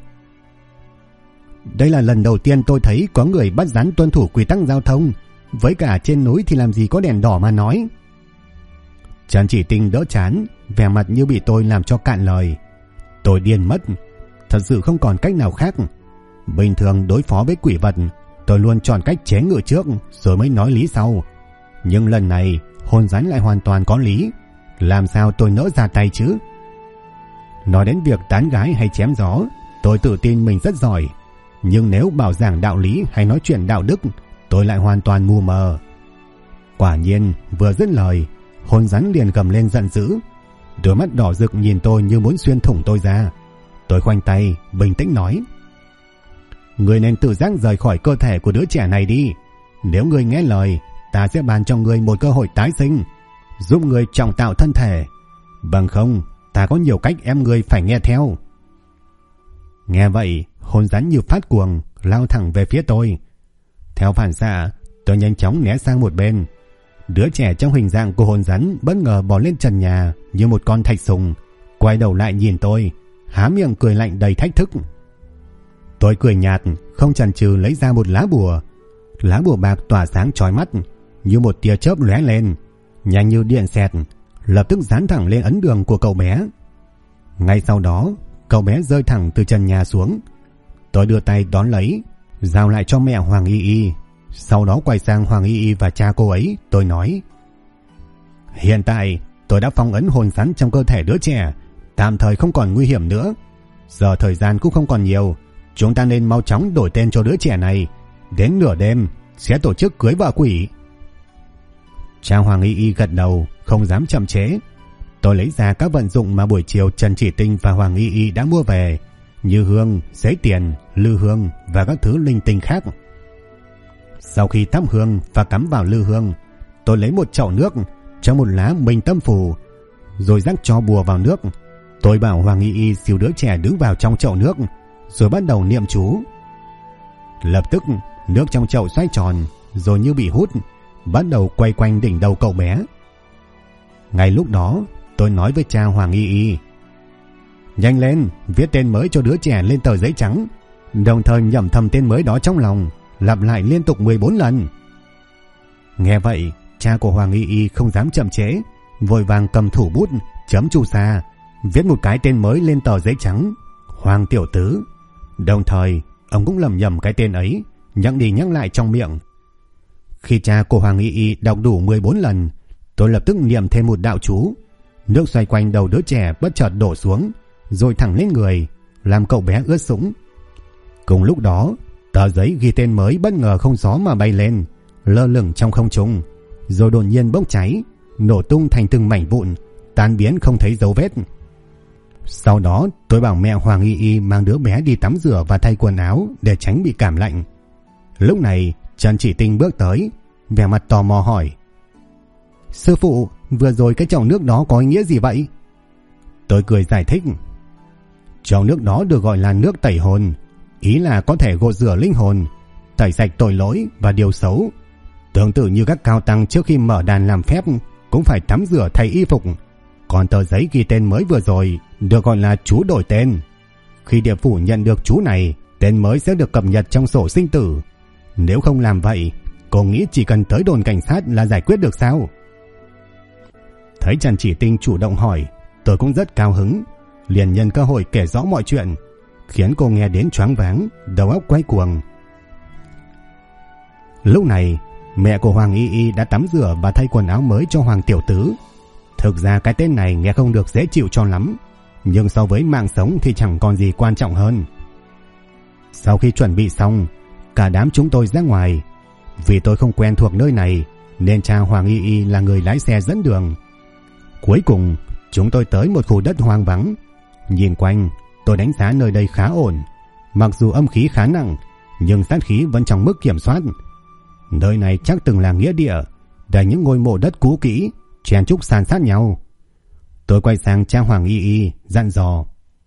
đây là lần đầu tiên tôi thấy có người bắt rắn tuân thủ quy tắc giao thông, với cả trên núi thì làm gì có đèn đỏ mà nói. Trần Chỉ Tinh đỡ chán, vẻ mặt như bị tôi làm cho cạn lời. Tôi điên mất, thật sự không còn cách nào khác. Bình thường đối phó với quỷ vật, tôi luôn chọn cách chế ngự trước rồi mới nói lý sau. Nhưng lần này hồn rắn lại hoàn toàn có lý, làm sao tôi nỡ ra tay chứ? Nói đến việc tán gái hay chém gió, tôi tự tin mình rất giỏi, nhưng nếu bảo giảng đạo lý hay nói chuyện đạo đức, tôi lại hoàn toàn mù mờ. Quả nhiên vừa dứt lời, hồn rắn liền gầm lên giận dữ, đôi mắt đỏ rực nhìn tôi như muốn xuyên thủng tôi ra. Tôi khoanh tay bình tĩnh nói: ngươi nên tự giác rời khỏi cơ thể của đứa trẻ này đi. Nếu ngươi nghe lời, ta sẽ ban cho ngươi một cơ hội tái sinh, giúp ngươi trọng tạo thân thể. Bằng không, ta có nhiều cách ép ngươi phải nghe theo. Nghe vậy, hồn rắn như phát cuồng lao thẳng về phía tôi. Theo phản xạ, tôi nhanh chóng né sang một bên. Đứa trẻ trong hình dạng của hồn rắn bất ngờ bò lên trần nhà như một con thạch sùng, quay đầu lại nhìn tôi, há miệng cười lạnh đầy thách thức. Tôi cười nhạt, không chần chừ lấy ra một lá bùa. Lá bùa bạc tỏa sáng chói mắt, như một tia chớp lóe lên, nhanh như điện xẹt, lập tức dán thẳng lên ấn đường của cậu bé. Ngay sau đó, cậu bé rơi thẳng từ trần nhà xuống. Tôi đưa tay đón lấy, giao lại cho mẹ Hoàng Y Y. Sau đó quay sang Hoàng Y Y và cha cô ấy, tôi nói: hiện tại tôi đã phong ấn hồn rắn trong cơ thể đứa trẻ, tạm thời không còn nguy hiểm nữa. Giờ thời gian cũng không còn nhiều, chúng ta nên mau chóng đổi tên cho đứa trẻ này. Đến nửa đêm sẽ tổ chức cưới vợ quỷ. Cha Hoàng Y Y gật đầu, không dám chậm chế. Tôi lấy ra các vận dụng mà buổi chiều Trần Chỉ Tinh và Hoàng Y Y đã mua về, như hương, giấy tiền, lư hương và các thứ linh tinh khác. Sau khi thắp hương và cắm vào lư hương, tôi lấy một chậu nước, cho một lá minh tâm phù, rồi rắc cho bùa vào nước. Tôi bảo Hoàng Y Y xìu đứa trẻ đứng vào trong chậu nước, rồi bắt đầu niệm chú. Lập tức nước trong chậu xoay tròn, rồi như bị hút, bắt đầu quay quanh đỉnh đầu cậu bé. Ngay lúc đó, tôi nói với cha Hoàng Y Y: nhanh lên, viết tên mới cho đứa trẻ lên tờ giấy trắng, đồng thời nhẩm thầm tên mới đó trong lòng, lặp lại liên tục 14 lần. Nghe vậy, cha của Hoàng Y Y không dám chậm chế, vội vàng cầm thủ bút, chấm chu sa, viết một cái tên mới lên tờ giấy trắng: Hoàng Tiểu Tứ. Đồng thời, ông cũng lẩm nhẩm cái tên ấy, nhắc đi nhắc lại trong miệng. Khi cha của Hoàng Y Y đọc đủ 14 lần, tôi lập tức niệm thêm một đạo chú. Nước xoay quanh đầu đứa trẻ bất chợt đổ xuống, rồi thẳng lên người, làm cậu bé ướt sũng. Cùng lúc đó, tờ giấy ghi tên mới bất ngờ không gió mà bay lên, lơ lửng trong không trung, rồi đột nhiên bốc cháy, nổ tung thành từng mảnh vụn, tan biến không thấy dấu vết. Sau đó tôi bảo mẹ Hoàng Y Y mang đứa bé đi tắm rửa và thay quần áo để tránh bị cảm lạnh. Lúc này Trần Chỉ Tinh bước tới, vẻ mặt tò mò hỏi: sư phụ, vừa rồi cái chậu nước đó có ý nghĩa gì vậy? Tôi cười giải thích: chậu nước đó được gọi là nước tẩy hồn, ý là có thể gột rửa linh hồn, tẩy sạch tội lỗi và điều xấu. Tương tự như các cao tăng trước khi mở đàn làm phép cũng phải tắm rửa thay y phục. Còn tờ giấy ghi tên mới vừa rồi được gọi là chú đổi tên. Khi địa phủ nhận được chú này, tên mới sẽ được cập nhật trong sổ sinh tử. Nếu không làm vậy, cô nghĩ chỉ cần tới đồn cảnh sát là giải quyết được sao? Thấy Trần Chỉ Tinh chủ động hỏi, tôi cũng rất cao hứng, liền nhân cơ hội kể rõ mọi chuyện, khiến cô nghe đến choáng váng, đầu óc quay cuồng. Lúc này, mẹ của Hoàng Y Y đã tắm rửa và thay quần áo mới cho Hoàng Tiểu Tứ. Thực ra cái tên này nghe không được dễ chịu cho lắm, nhưng so với mạng sống thì chẳng còn gì quan trọng hơn. Sau khi chuẩn bị xong, cả đám chúng tôi ra ngoài. Vì tôi không quen thuộc nơi này nên cha Hoàng Y Y là người lái xe dẫn đường. Cuối cùng chúng tôi tới một khu đất hoang vắng. Nhìn quanh, tôi đánh giá nơi đây khá ổn. Mặc dù âm khí khá nặng, nhưng sát khí vẫn trong mức kiểm soát. Nơi này chắc từng là nghĩa địa, đầy những ngôi mộ đất cũ kỹ chen chúc san sát nhau. Tôi quay sang cha Hoàng Y Y dặn dò: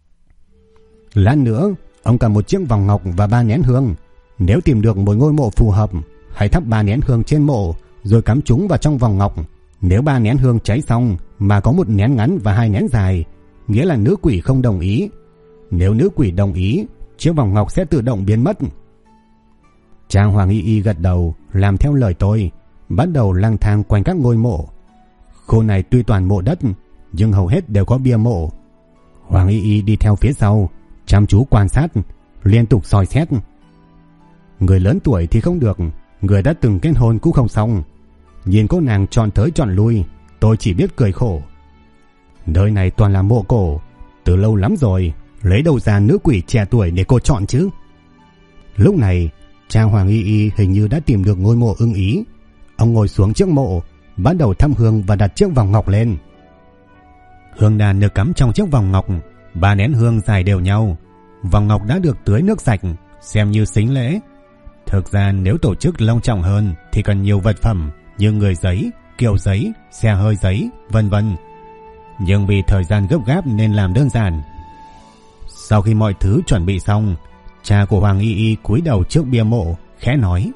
lát nữa ông cầm một chiếc vòng ngọc và 3 nén hương. Nếu tìm được một ngôi mộ phù hợp, hãy thắp 3 nén hương trên mộ rồi cắm chúng vào trong vòng ngọc. Nếu 3 nén hương cháy xong mà có 1 nén ngắn và 2 nén dài, nghĩa là nữ quỷ không đồng ý. Nếu nữ quỷ đồng ý, chiếc vòng ngọc sẽ tự động biến mất. Cha Hoàng Y Y gật đầu, làm theo lời tôi, bắt đầu lang thang quanh các ngôi mộ. Khu này tuy toàn mộ đất, nhưng hầu hết đều có bia mộ. Hoàng Y Y đi theo phía sau, chăm chú quan sát, liên tục soi xét. Người lớn tuổi thì không được, người đã từng kết hôn cũng không xong. Nhìn cô nàng chọn tới chọn lui, tôi chỉ biết cười khổ. Nơi này toàn là mộ cổ, từ lâu lắm rồi, lấy đâu ra nữ quỷ trẻ tuổi để cô chọn chứ? Lúc này, cha Hoàng Y Y hình như đã tìm được ngôi mộ ưng ý. Ông ngồi xuống trước mộ, bắt đầu thắp hương và đặt chiếc vòng ngọc lên. Hương đàn được cắm trong chiếc vòng ngọc, 3 nén hương dài đều nhau. Vòng ngọc đã được tưới nước sạch, xem như sính lễ. Thực ra nếu tổ chức long trọng hơn thì cần nhiều vật phẩm như người giấy, kiệu giấy, xe hơi giấy, vân vân. Nhưng vì thời gian gấp gáp nên làm đơn giản. Sau khi mọi thứ chuẩn bị xong, cha của Hoàng Y Y cúi đầu trước bia mộ, khẽ nói: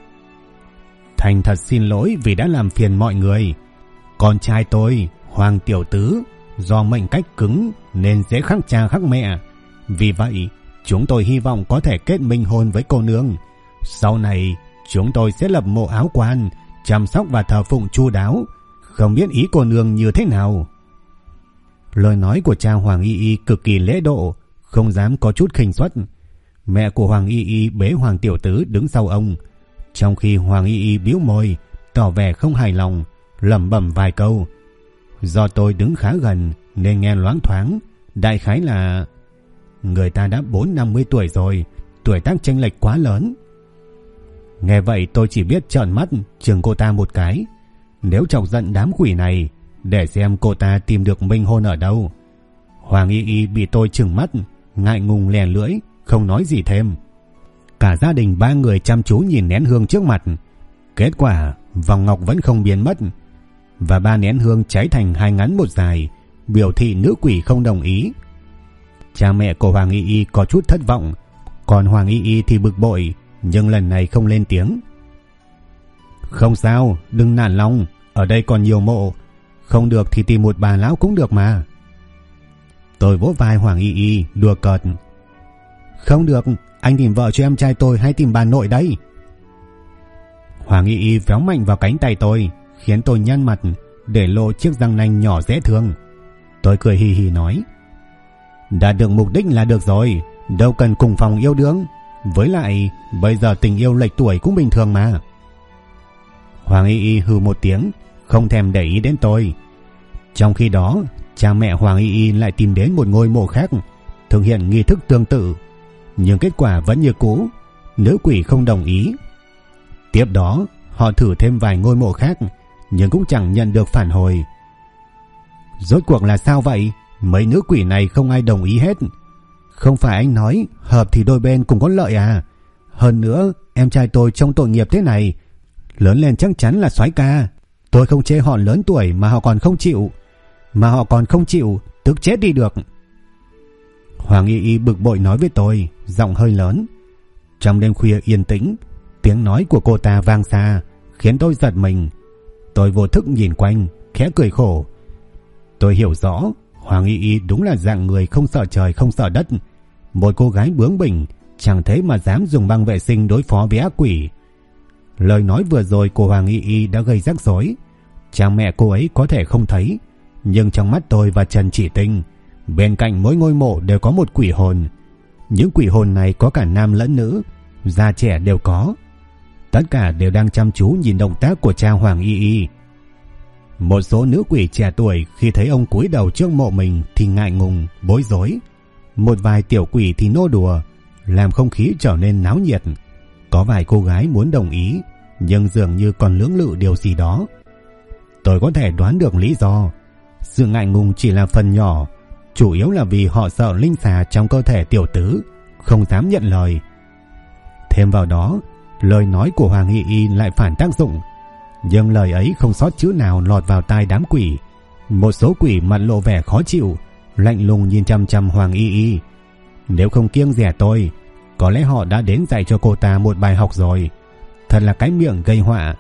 thành thật xin lỗi vì đã làm phiền mọi người. Con trai tôi, Hoàng tiểu tứ, do mệnh cách cứng nên dễ khắc cha khắc mẹ. Vì vậy, chúng tôi hy vọng có thể kết minh hôn với cô nương. Sau này, chúng tôi sẽ lập mộ áo quan, chăm sóc và thờ phụng chu đáo. Không biết ý cô nương như thế nào? Lời nói của cha Hoàng Y Y cực kỳ lễ độ, không dám có chút khinh suất. Mẹ của Hoàng Y Y bế Hoàng tiểu tứ đứng sau ông, trong khi Hoàng Y Y bĩu môi, tỏ vẻ không hài lòng, lẩm bẩm vài câu. Do tôi đứng khá gần nên nghe loáng thoáng, đại khái là người ta đã 40-50 tuổi rồi, tuổi tác chênh lệch quá lớn. Nghe vậy tôi chỉ biết trợn mắt chừng cô ta một cái. Nếu chọc giận đám quỷ này, để xem cô ta tìm được minh hôn ở đâu. Hoàng Y Y bị tôi trừng mắt, ngại ngùng lè lưỡi, không nói gì thêm. Cả gia đình 3 người chăm chú nhìn nén hương trước mặt. Kết quả vòng ngọc vẫn không biến mất, và 3 nén hương cháy thành 2 ngắn 1 dài, biểu thị nữ quỷ không đồng ý. Cha mẹ của Hoàng Y Y có chút thất vọng, còn Hoàng Y Y thì bực bội, nhưng lần này không lên tiếng. Không sao, đừng nản lòng, ở đây còn nhiều mộ, không được thì tìm một bà lão cũng được mà. Tôi vỗ vai Hoàng Y Y đùa cợt. Không được, anh tìm vợ cho em trai tôi hay tìm bà nội đấy? Hoàng Y Y véo mạnh vào cánh tay tôi, khiến tôi nhăn mặt, để lộ chiếc răng nanh nhỏ dễ thương. Tôi cười hì hì nói: đã được mục đích là được rồi, đâu cần cùng phòng yêu đương. Với lại bây giờ tình yêu lệch tuổi cũng bình thường mà. Hoàng Y Y hừ một tiếng, không thèm để ý đến tôi. Trong khi đó, cha mẹ Hoàng Y Y lại tìm đến một ngôi mộ khác, thực hiện nghi thức tương tự, nhưng kết quả vẫn như cũ, nữ quỷ không đồng ý. Tiếp đó, họ thử thêm vài ngôi mộ khác, nhưng cũng chẳng nhận được phản hồi. Rốt cuộc là sao vậy? Mấy nữ quỷ này không ai đồng ý hết. Không phải anh nói hợp thì đôi bên cùng có lợi à? Hơn nữa, em trai tôi trông tội nghiệp thế này, lớn lên chắc chắn là soái ca. Tôi không chê họ lớn tuổi mà họ còn không chịu, tức chết đi được. Hoàng Y Y bực bội nói với tôi, giọng hơi lớn. Trong đêm khuya yên tĩnh, tiếng nói của cô ta vang xa, khiến tôi giật mình. Tôi vô thức nhìn quanh, khẽ cười khổ. Tôi hiểu rõ, Hoàng Y Y đúng là dạng người không sợ trời không sợ đất. Một cô gái bướng bỉnh, chẳng thế mà dám dùng băng vệ sinh đối phó với ác quỷ. Lời nói vừa rồi của Hoàng Y Y đã gây rắc rối. Cha mẹ cô ấy có thể không thấy, nhưng trong mắt tôi và Trần Chỉ Tinh, bên cạnh mỗi ngôi mộ đều có một quỷ hồn. Những quỷ hồn này có cả nam lẫn nữ, già trẻ đều có. Tất cả đều đang chăm chú nhìn động tác của cha Hoàng Y Y. Một số nữ quỷ trẻ tuổi khi thấy ông cúi đầu trước mộ mình thì ngại ngùng, bối rối. Một vài tiểu quỷ thì nô đùa, làm không khí trở nên náo nhiệt. Có vài cô gái muốn đồng ý, nhưng dường như còn lưỡng lự điều gì đó. Tôi có thể đoán được lý do. Sự ngại ngùng chỉ là phần nhỏ, chủ yếu là vì họ sợ linh xà trong cơ thể tiểu tứ, không dám nhận lời. Thêm vào đó, lời nói của Hoàng Y Y lại phản tác dụng, nhưng lời ấy không sót chữ nào lọt vào tai đám quỷ. Một số quỷ mặt lộ vẻ khó chịu, lạnh lùng nhìn chăm chăm Hoàng Y Y. Nếu không kiêng dè tôi, có lẽ họ đã đến dạy cho cô ta một bài học rồi. Thật là cái miệng gây họa.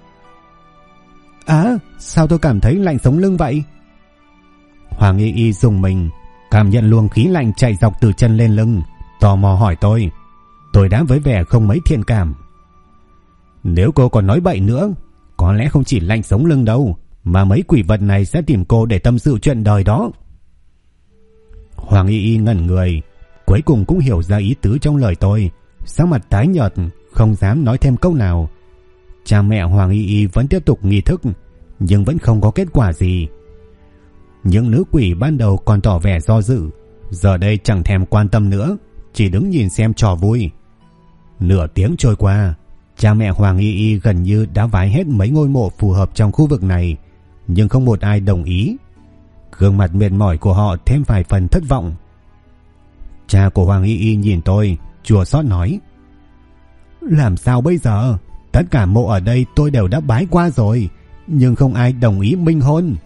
Sao tôi cảm thấy lạnh sống lưng vậy? Hoàng Y Y rùng mình, cảm nhận luồng khí lạnh chạy dọc từ chân lên lưng, tò mò hỏi tôi. Tôi đáp với vẻ không mấy thiện cảm. Nếu cô còn nói bậy nữa, có lẽ không chỉ lạnh sống lưng đâu, mà mấy quỷ vật này sẽ tìm cô để tâm sự chuyện đời đó. Hoàng Y Y ngẩn người, cuối cùng cũng hiểu ra ý tứ trong lời tôi, sắc mặt tái nhợt, không dám nói thêm câu nào. Cha mẹ Hoàng Y Y vẫn tiếp tục nghi thức, nhưng vẫn không có kết quả gì. Những nữ quỷ ban đầu còn tỏ vẻ do dự, giờ đây chẳng thèm quan tâm nữa, chỉ đứng nhìn xem trò vui. Nửa tiếng trôi qua, cha mẹ Hoàng Y Y gần như đã vái hết mấy ngôi mộ phù hợp trong khu vực này, nhưng không một ai đồng ý. Gương mặt mệt mỏi của họ thêm vài phần thất vọng. Cha của Hoàng Y Y nhìn tôi, chua xót nói: Làm sao bây giờ? Tất cả mộ ở đây tôi đều đã bái qua rồi, nhưng không ai đồng ý minh hôn.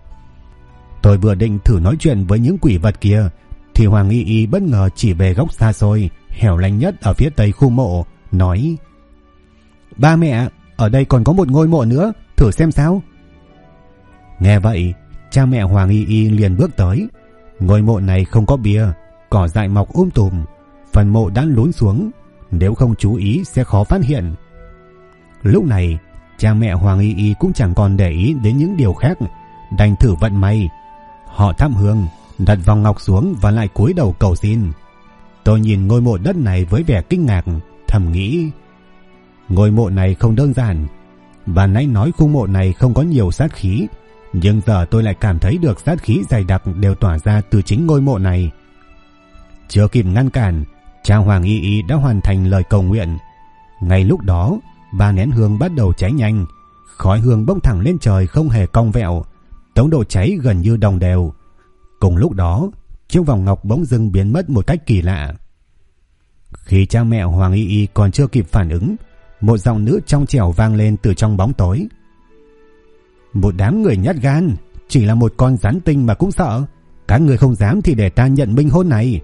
Tôi vừa định thử nói chuyện với những quỷ vật kia, thì Hoàng Y Y bất ngờ chỉ về góc xa xôi, hẻo lánh nhất ở phía tây khu mộ, nói: Ba mẹ, ở đây còn có một ngôi mộ nữa, thử xem sao. Nghe vậy, cha mẹ Hoàng Y Y liền bước tới. Ngôi mộ này không có bia, cỏ dại mọc tùm, phần mộ đã lún xuống, nếu không chú ý sẽ khó phát hiện. Lúc này, cha mẹ Hoàng Y Y cũng chẳng còn để ý đến những điều khác, đành thử vận may. Họ thắp hương, đặt vòng ngọc xuống và lại cúi đầu cầu xin. Tôi nhìn ngôi mộ đất này với vẻ kinh ngạc, thầm nghĩ: ngôi mộ này không đơn giản. Bà nãy nói khu mộ này không có nhiều sát khí, nhưng giờ tôi lại cảm thấy được sát khí dày đặc đều tỏa ra từ chính ngôi mộ này. Chưa kịp ngăn cản, cha Hoàng Y Y đã hoàn thành lời cầu nguyện. Ngay lúc đó, 3 nén hương bắt đầu cháy nhanh, khói hương bốc thẳng lên trời không hề cong vẹo, tốc độ cháy gần như đồng đều. Cùng lúc đó, chiếc vòng ngọc bỗng dưng biến mất một cách kỳ lạ. Khi cha mẹ Hoàng Y Y còn chưa kịp phản ứng, một giọng nữ trong trẻo vang lên từ trong bóng tối: Một đám người nhát gan, chỉ là một con rắn tinh mà cũng sợ. Các người không dám thì để ta nhận minh hôn này.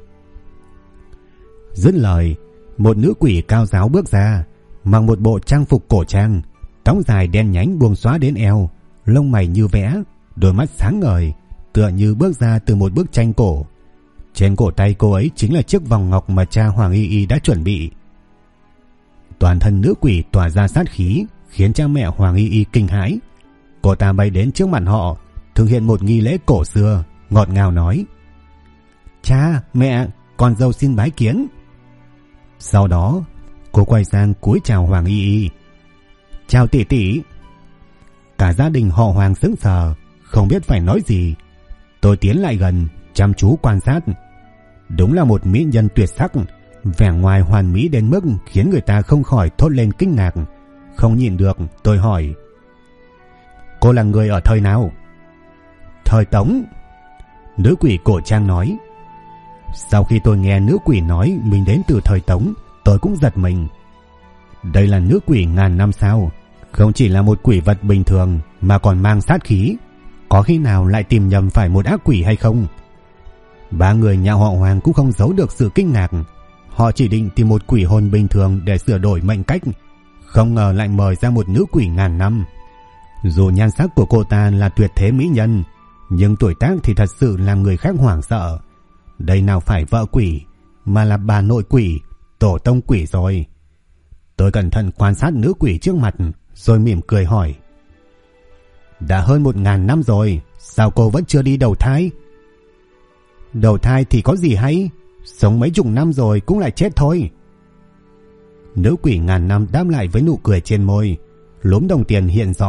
Dứt lời, một nữ quỷ cao ráo bước ra, mặc một bộ trang phục cổ trang, tóc dài đen nhánh buông xõa đến eo, lông mày như vẽ, đôi mắt sáng ngời, tựa như bước ra từ một bức tranh cổ. Trên cổ tay cô ấy chính là chiếc vòng ngọc mà cha Hoàng Y Y đã chuẩn bị. Toàn thân nữ quỷ tỏa ra sát khí, khiến cha mẹ Hoàng Y Y kinh hãi. Cô ta bay đến trước mặt họ, thực hiện một nghi lễ cổ xưa, ngọt ngào nói: Cha, mẹ, con dâu xin bái kiến. Sau đó, cô quay sang cúi chào Hoàng Y Y: Chào tỷ tỷ. Cả gia đình họ Hoàng sững sờ, không biết phải nói gì. Tôi tiến lại gần, chăm chú quan sát. Đúng là một mỹ nhân tuyệt sắc, vẻ ngoài hoàn mỹ đến mức khiến người ta không khỏi thốt lên kinh ngạc. Không nhịn được, tôi hỏi: Cô là người ở thời nào? Thời Tống. Nữ quỷ cổ trang nói. Sau khi tôi nghe nữ quỷ nói mình đến từ thời Tống, tôi cũng giật mình. Đây là nữ quỷ ngàn năm sao? Không chỉ là một quỷ vật bình thường mà còn mang sát khí. Có khi nào lại tìm nhầm phải một ác quỷ hay không? 3 người nhà họ Hoàng cũng không giấu được sự kinh ngạc. Họ chỉ định tìm một quỷ hồn bình thường để sửa đổi mệnh cách, không ngờ lại mời ra một nữ quỷ ngàn năm. Dù nhan sắc của cô ta là tuyệt thế mỹ nhân, nhưng tuổi tác thì thật sự làm người khác hoảng sợ. Đây nào phải vợ quỷ, mà là bà nội quỷ, tổ tông quỷ rồi. Tôi cẩn thận quan sát nữ quỷ trước mặt, rồi mỉm cười hỏi: Đã hơn 1000 năm rồi, sao cô vẫn chưa đi đầu thai? Đầu thai thì có gì hay, sống mấy chục năm rồi cũng lại chết thôi. Nữ quỷ ngàn năm đáp lại với nụ cười trên môi, lúm đồng tiền hiện rõ,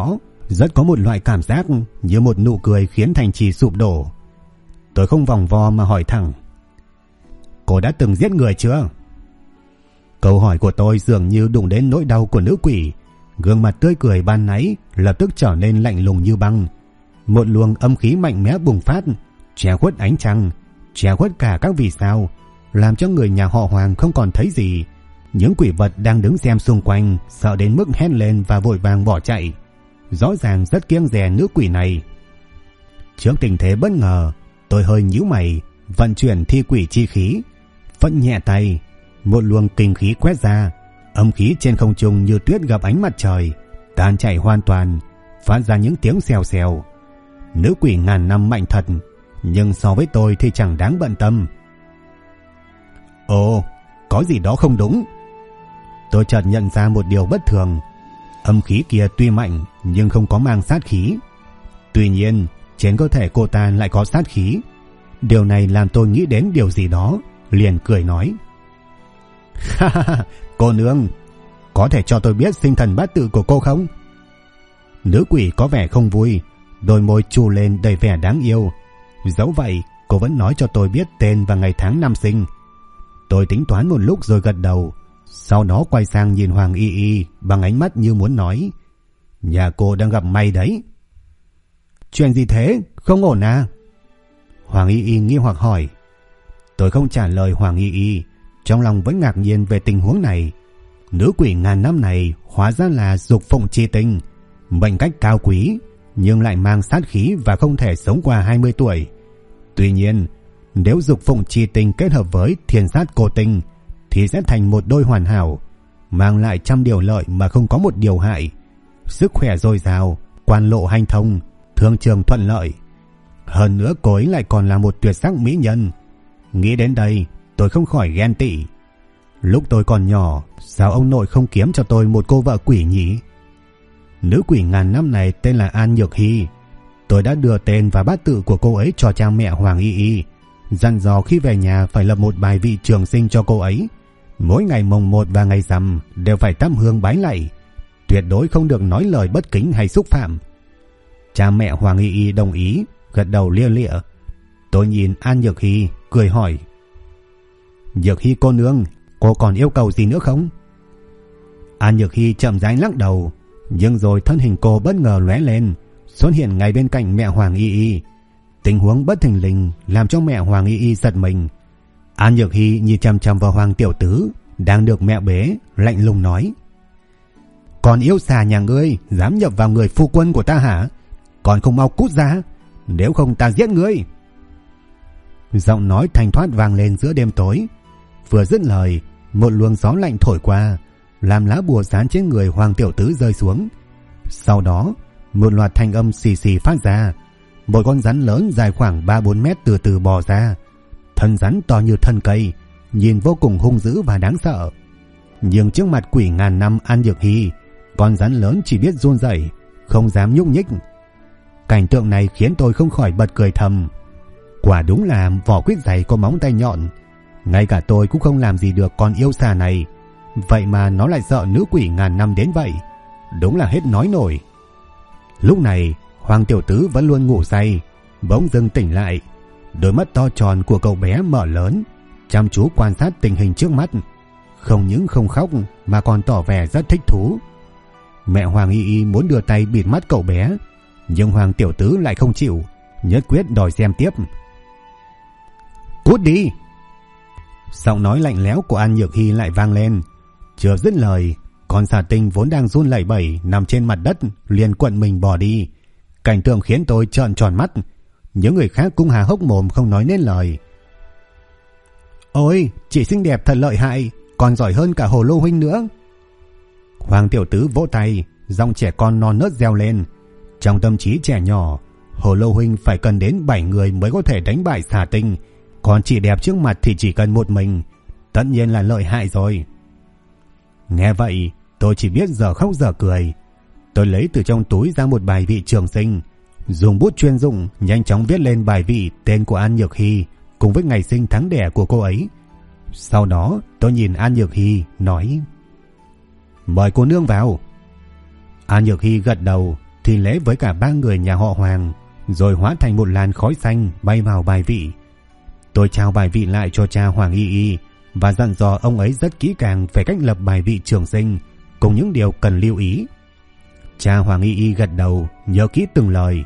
rất có một loại cảm giác như một nụ cười khiến thành trì sụp đổ. Tôi không vòng vo mà hỏi thẳng: Cô đã từng giết người chưa? Câu hỏi của tôi dường như đụng đến nỗi đau của nữ quỷ. Gương mặt tươi cười ban nãy lập tức trở nên lạnh lùng như băng. Một luồng âm khí mạnh mẽ bùng phát, che khuất ánh trăng, che khuất cả các vì sao, làm cho người nhà họ Hoàng không còn thấy gì. Những quỷ vật đang đứng xem xung quanh sợ đến mức hét lên và vội vàng bỏ chạy, rõ ràng rất kiêng dè nữ quỷ này. Trước tình thế bất ngờ, tôi hơi nhíu mày, vận chuyển thi quỷ chi khí, phất nhẹ tay, một luồng kinh khí quét ra, âm khí trên không trung như tuyết gặp ánh mặt trời, tan chảy hoàn toàn, phát ra những tiếng xèo xèo. Nữ quỷ ngàn năm mạnh thật, nhưng so với tôi thì chẳng đáng bận tâm. Ồ, có gì đó không đúng. Tôi chợt nhận ra một điều bất thường. Âm khí kia tuy mạnh nhưng không có mang sát khí. Tuy nhiên, trên cơ thể cô ta lại có sát khí. Điều này làm tôi nghĩ đến điều gì đó, liền cười nói: Ha ha ha, cô nương, có thể cho tôi biết sinh thần bát tự của cô không? Nữ quỷ có vẻ không vui, đôi môi chu lên đầy vẻ đáng yêu. Dẫu vậy, cô vẫn nói cho tôi biết tên và ngày tháng năm sinh. Tôi tính toán một lúc rồi gật đầu, sau đó quay sang nhìn Hoàng Y Y bằng ánh mắt như muốn nói: Nhà cô đang gặp may đấy. Chuyện gì thế? Không ổn à? Hoàng Y Y nghi hoặc hỏi. Tôi không trả lời Hoàng Y Y, trong lòng vẫn ngạc nhiên về tình huống này. Nữ quỷ ngàn năm này hóa ra là Dục Phụng Chi Tinh, mệnh cách cao quý nhưng lại mang sát khí và không thể sống qua 20 tuổi. Tuy nhiên, nếu Dục Phụng Chi Tinh kết hợp với Thiên Sát Cô Tinh thì sẽ thành một đôi hoàn hảo, mang lại trăm điều lợi mà không có một điều hại. Sức khỏe dồi dào, quan lộ hanh thông, thương trường thuận lợi. Hơn nữa cô ấy lại còn là một tuyệt sắc mỹ nhân. Nghĩ đến đây, tôi không khỏi ghen tị. Lúc tôi còn nhỏ, sao ông nội không kiếm cho tôi một cô vợ quỷ nhỉ? Nữ quỷ ngàn năm này tên là An Nhược Hy. Tôi đã đưa tên và bát tự của cô ấy cho cha mẹ Hoàng Y Y, dặn dò khi về nhà phải lập một bài vị trường sinh cho cô ấy. Mỗi ngày mồng 1 và ngày rằm đều phải thắp hương bái lạy, tuyệt đối không được nói lời bất kính hay xúc phạm. Cha mẹ Hoàng Y Y đồng ý, gật đầu lia lịa. Tôi nhìn An Nhược Hy, cười hỏi: Nhược Hy cô nương, cô còn yêu cầu gì nữa không? An Nhược Hy chậm rãi lắc đầu, nhưng rồi thân hình cô bất ngờ lóe lên, xuất hiện ngay bên cạnh mẹ Hoàng Y Y. Tình huống bất thình lình làm cho mẹ Hoàng Y Y giật mình. An Nhược Hy nhìn chằm chằm vào Hoàng tiểu tứ đang được mẹ bế, lạnh lùng nói: Còn yêu xà nhà ngươi dám nhập vào người phu quân của ta hả? Còn không mau cút ra, nếu không ta giết ngươi. Giọng nói thanh thoát vang lên giữa đêm tối. Vừa dứt lời, một luồng gió lạnh thổi qua, làm lá bùa dán trên người Hoàng tiểu tứ rơi xuống. Sau đó, một loạt thanh âm xì xì phát ra. Một con rắn lớn dài khoảng 3-4 mét từ từ bò ra. Thân rắn to như thân cây, nhìn vô cùng hung dữ và đáng sợ. Nhưng trước mặt quỷ ngàn năm An Nhược Hy, con rắn lớn chỉ biết run rẩy, không dám nhúc nhích. Cảnh tượng này khiến tôi không khỏi bật cười thầm. Quả đúng là vỏ quýt dày có móng tay nhọn. Ngay cả tôi cũng không làm gì được con yêu xà này, vậy mà nó lại sợ nữ quỷ ngàn năm đến vậy. Đúng là hết nói nổi. Lúc này Hoàng tiểu tứ vẫn luôn ngủ say, bỗng dưng tỉnh lại. Đôi mắt to tròn của cậu bé mở lớn, chăm chú quan sát tình hình trước mắt. Không những không khóc mà còn tỏ vẻ rất thích thú. Mẹ Hoàng Y Y muốn đưa tay bịt mắt cậu bé, nhưng Hoàng tiểu tứ lại không chịu, nhất quyết đòi xem tiếp. Cút đi! Giọng nói lạnh lẽo của An Nhược Hy lại vang lên. Chưa dứt lời, con xà tinh vốn đang run lẩy bẩy nằm trên mặt đất liền quận mình bỏ đi. Cảnh tượng khiến tôi trợn tròn mắt. Những người khác cũng há hốc mồm không nói nên lời. Ôi, chị xinh đẹp thật lợi hại, còn giỏi hơn cả Hồ Lô huynh nữa. Hoàng tiểu tứ vỗ tay, giọng trẻ con non nớt reo lên. Trong tâm trí trẻ nhỏ, Hồ Lô huynh phải cần đến 7 người mới có thể đánh bại xà tinh, còn chị đẹp trước mặt thì chỉ cần một mình, tất nhiên là lợi hại rồi. Nghe vậy, tôi chỉ biết giờ khóc giờ cười. Tôi lấy từ trong túi ra một bài vị trường sinh, dùng bút chuyên dụng nhanh chóng viết lên bài vị tên của An Nhược Hy cùng với ngày sinh tháng đẻ của cô ấy. Sau đó tôi nhìn An Nhược Hy nói: Mời cô nương vào. An Nhược Hy gật đầu, thi lễ với cả ba người nhà họ Hoàng, rồi hóa thành một làn khói xanh bay vào bài vị. Tôi trao bài vị lại cho cha Hoàng Y Y và dặn dò ông ấy rất kỹ càng về cách lập bài vị trường sinh cùng những điều cần lưu ý. Cha Hoàng Y Y gật đầu, nhớ kỹ từng lời.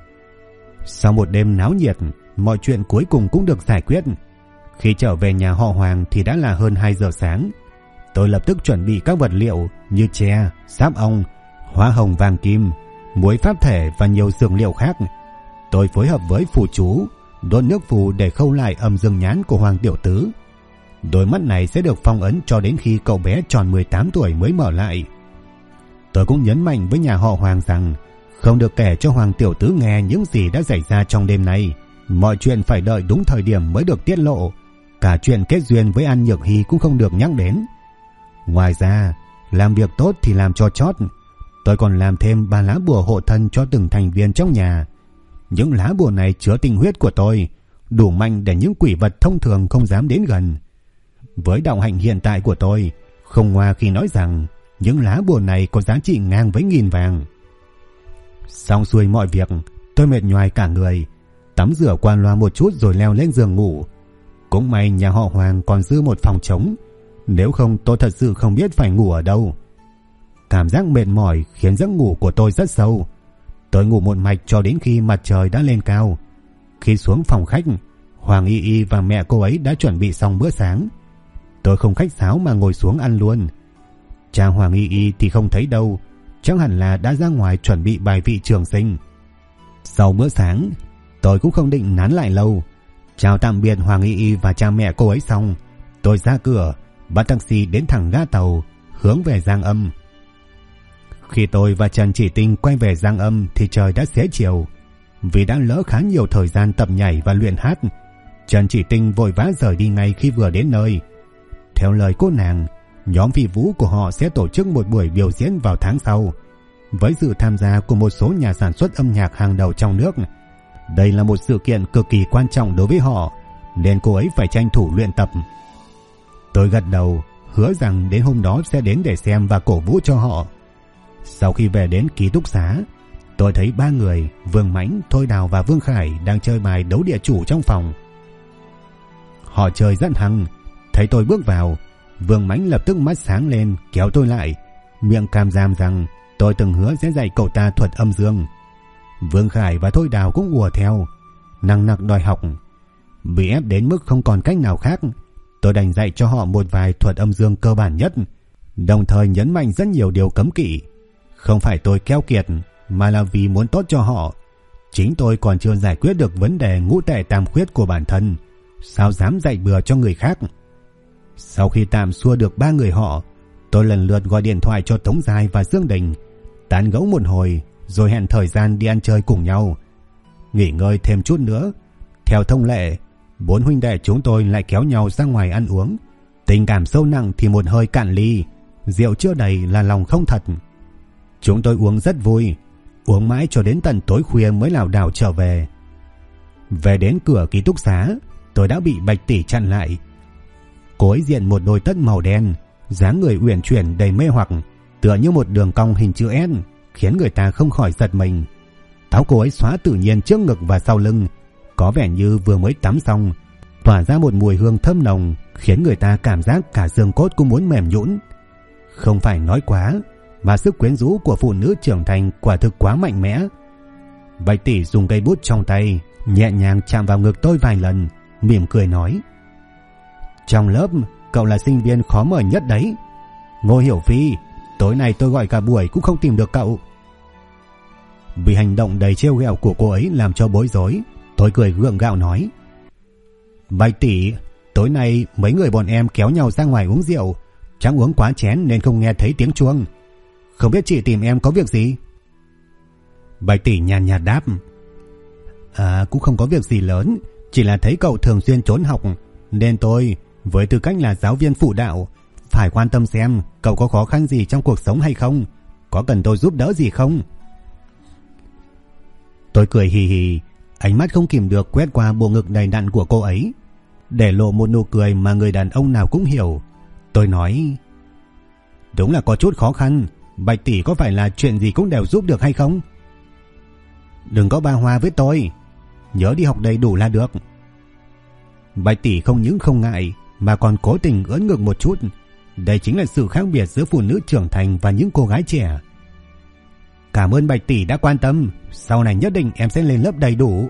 Sau một đêm náo nhiệt, mọi chuyện cuối cùng cũng được giải quyết. Khi trở về nhà họ Hoàng thì đã là hơn 2 giờ sáng. Tôi lập tức chuẩn bị các vật liệu như tre, sáp ong, hoa hồng vàng kim, muối pháp thể và nhiều dược liệu khác. Tôi phối hợp với phù chú, đốt nước phù để khâu lại âm dương nhãn của Hoàng tiểu tứ. Đôi mắt này sẽ được phong ấn cho đến khi cậu bé tròn 18 tuổi mới mở lại. Tôi cũng nhấn mạnh với nhà họ Hoàng rằng không được kể cho Hoàng tiểu tứ nghe những gì đã xảy ra trong đêm nay. Mọi chuyện phải đợi đúng thời điểm mới được tiết lộ. Cả chuyện kết duyên với An Nhược Hy cũng không được nhắc đến. Ngoài ra, làm việc tốt thì làm cho chót. Tôi còn làm thêm 3 lá bùa hộ thân cho từng thành viên trong nhà. Những lá bùa này chứa tinh huyết của tôi, đủ mạnh để những quỷ vật thông thường không dám đến gần. Với đạo hạnh hiện tại của tôi, không ngoa khi nói rằng những lá bùa này có giá trị ngang với 1000 vàng. Xong xuôi mọi việc, tôi mệt nhoài cả người, tắm rửa qua loa một chút rồi leo lên giường ngủ. Cũng may nhà họ Hoàng còn giữ một phòng trống, nếu không tôi thật sự không biết phải ngủ ở đâu. Cảm giác mệt mỏi khiến giấc ngủ của tôi rất sâu. Tôi ngủ một mạch cho đến khi mặt trời đã lên cao. Khi xuống phòng khách, Hoàng Y Y và mẹ cô ấy đã chuẩn bị xong bữa sáng. Tôi không khách sáo mà ngồi xuống ăn luôn. Cha Hoàng Y Y thì không thấy đâu, chắc hẳn là đã ra ngoài chuẩn bị bài vị trường sinh. Sau bữa sáng, tôi cũng không định nán lại lâu. Chào tạm biệt Hoàng Y Y và cha mẹ cô ấy xong, tôi ra cửa, bắt taxi đến thẳng ga tàu, hướng về Giang Âm. Khi tôi và Trần Chỉ Tinh quay về Giang Âm thì trời đã xế chiều. Vì đã lỡ khá nhiều thời gian tập nhảy và luyện hát, Trần Chỉ Tinh vội vã rời đi ngay khi vừa đến nơi. Theo lời cô nàng, nhóm phi vũ của họ sẽ tổ chức một buổi biểu diễn vào tháng sau, với sự tham gia của một số nhà sản xuất âm nhạc hàng đầu trong nước. Đây là một sự kiện cực kỳ quan trọng đối với họ, nên cô ấy phải tranh thủ luyện tập. Tôi gật đầu, hứa rằng đến hôm đó sẽ đến để xem và cổ vũ cho họ. Sau khi về đến ký túc xá, tôi thấy 3 người, Vương Mãnh, Thôi Đào và Vương Khải đang chơi bài đấu địa chủ trong phòng. Họ chơi rất hăng. Thấy tôi bước vào, Vương Mãnh lập tức mắt sáng lên kéo tôi lại, miệng cam giam rằng tôi từng hứa sẽ dạy cậu ta thuật âm dương. Vương Khải và Thôi Đào cũng ùa theo, nằng nặc đòi học. Bị ép đến mức không còn cách nào khác, tôi đành dạy cho họ một vài thuật âm dương cơ bản nhất, đồng thời nhấn mạnh rất nhiều điều cấm kỵ. Không phải tôi keo kiệt, mà là vì muốn tốt cho họ. Chính tôi còn chưa giải quyết được vấn đề ngũ tệ tam khuyết của bản thân, sao dám dạy bừa cho người khác. Sau khi tạm xua được 3 người họ, tôi lần lượt gọi điện thoại cho Tống Giai và Dương Đình, tán gẫu một hồi rồi hẹn thời gian đi ăn chơi cùng nhau. Nghỉ ngơi thêm chút nữa, theo thông lệ, 4 huynh đệ chúng tôi lại kéo nhau ra ngoài ăn uống. Tình cảm sâu nặng thì một hơi cạn ly, rượu chưa đầy là lòng không thật. Chúng tôi uống rất vui, uống mãi cho đến tận tối khuya mới lảo đảo trở về. Về đến cửa ký túc xá, tôi đã bị Bạch Tỷ chặn lại. Cô ấy diện một đôi tất màu đen, dáng người uyển chuyển đầy mê hoặc, tựa như một đường cong hình chữ S, khiến người ta không khỏi giật mình. Tóc cô ấy xóa tự nhiên trước ngực và sau lưng, có vẻ như vừa mới tắm xong, tỏa ra một mùi hương thơm nồng, khiến người ta cảm giác cả xương cốt cũng muốn mềm nhũn. Không phải nói quá, mà sức quyến rũ của phụ nữ trưởng thành quả thực quá mạnh mẽ. Bạch Tỷ dùng cây bút trong tay nhẹ nhàng chạm vào ngực tôi vài lần, mỉm cười nói: "Trong lớp cậu là sinh viên khó mời nhất đấy. Ngô Hiểu Phi, tối nay tôi gọi cả buổi cũng không tìm được cậu." Vì hành động đầy trêu ghẹo của cô ấy làm cho bối rối, tôi cười gượng gạo nói: "Bạch Tỷ, tối nay mấy người bọn em kéo nhau ra ngoài uống rượu, chắc uống quá chén nên không nghe thấy tiếng chuông. Không biết chị tìm em có việc gì?" Bạch Tỷ nhàn nhạt đáp: "Cũng không có việc gì lớn, chỉ là thấy cậu thường xuyên trốn học, nên tôi, với tư cách là giáo viên phụ đạo, phải quan tâm xem cậu có khó khăn gì trong cuộc sống hay không, có cần tôi giúp đỡ gì không." Tôi cười hì hì, ánh mắt không kìm được quét qua bộ ngực đầy đặn của cô ấy, để lộ một nụ cười mà người đàn ông nào cũng hiểu. Tôi nói: "Đúng là có chút khó khăn, Bạch Tỷ có phải là chuyện gì cũng đều giúp được hay không? đừng có ba hoa với tôi, nhớ đi học đầy đủ là được. Bạch tỷ không những không ngại mà còn cố tình ưỡn ngực một chút. Đây chính là sự khác biệt giữa phụ nữ trưởng thành và những cô gái trẻ. Cảm ơn Bạch tỷ đã quan tâm, sau này nhất định em sẽ lên lớp đầy đủ.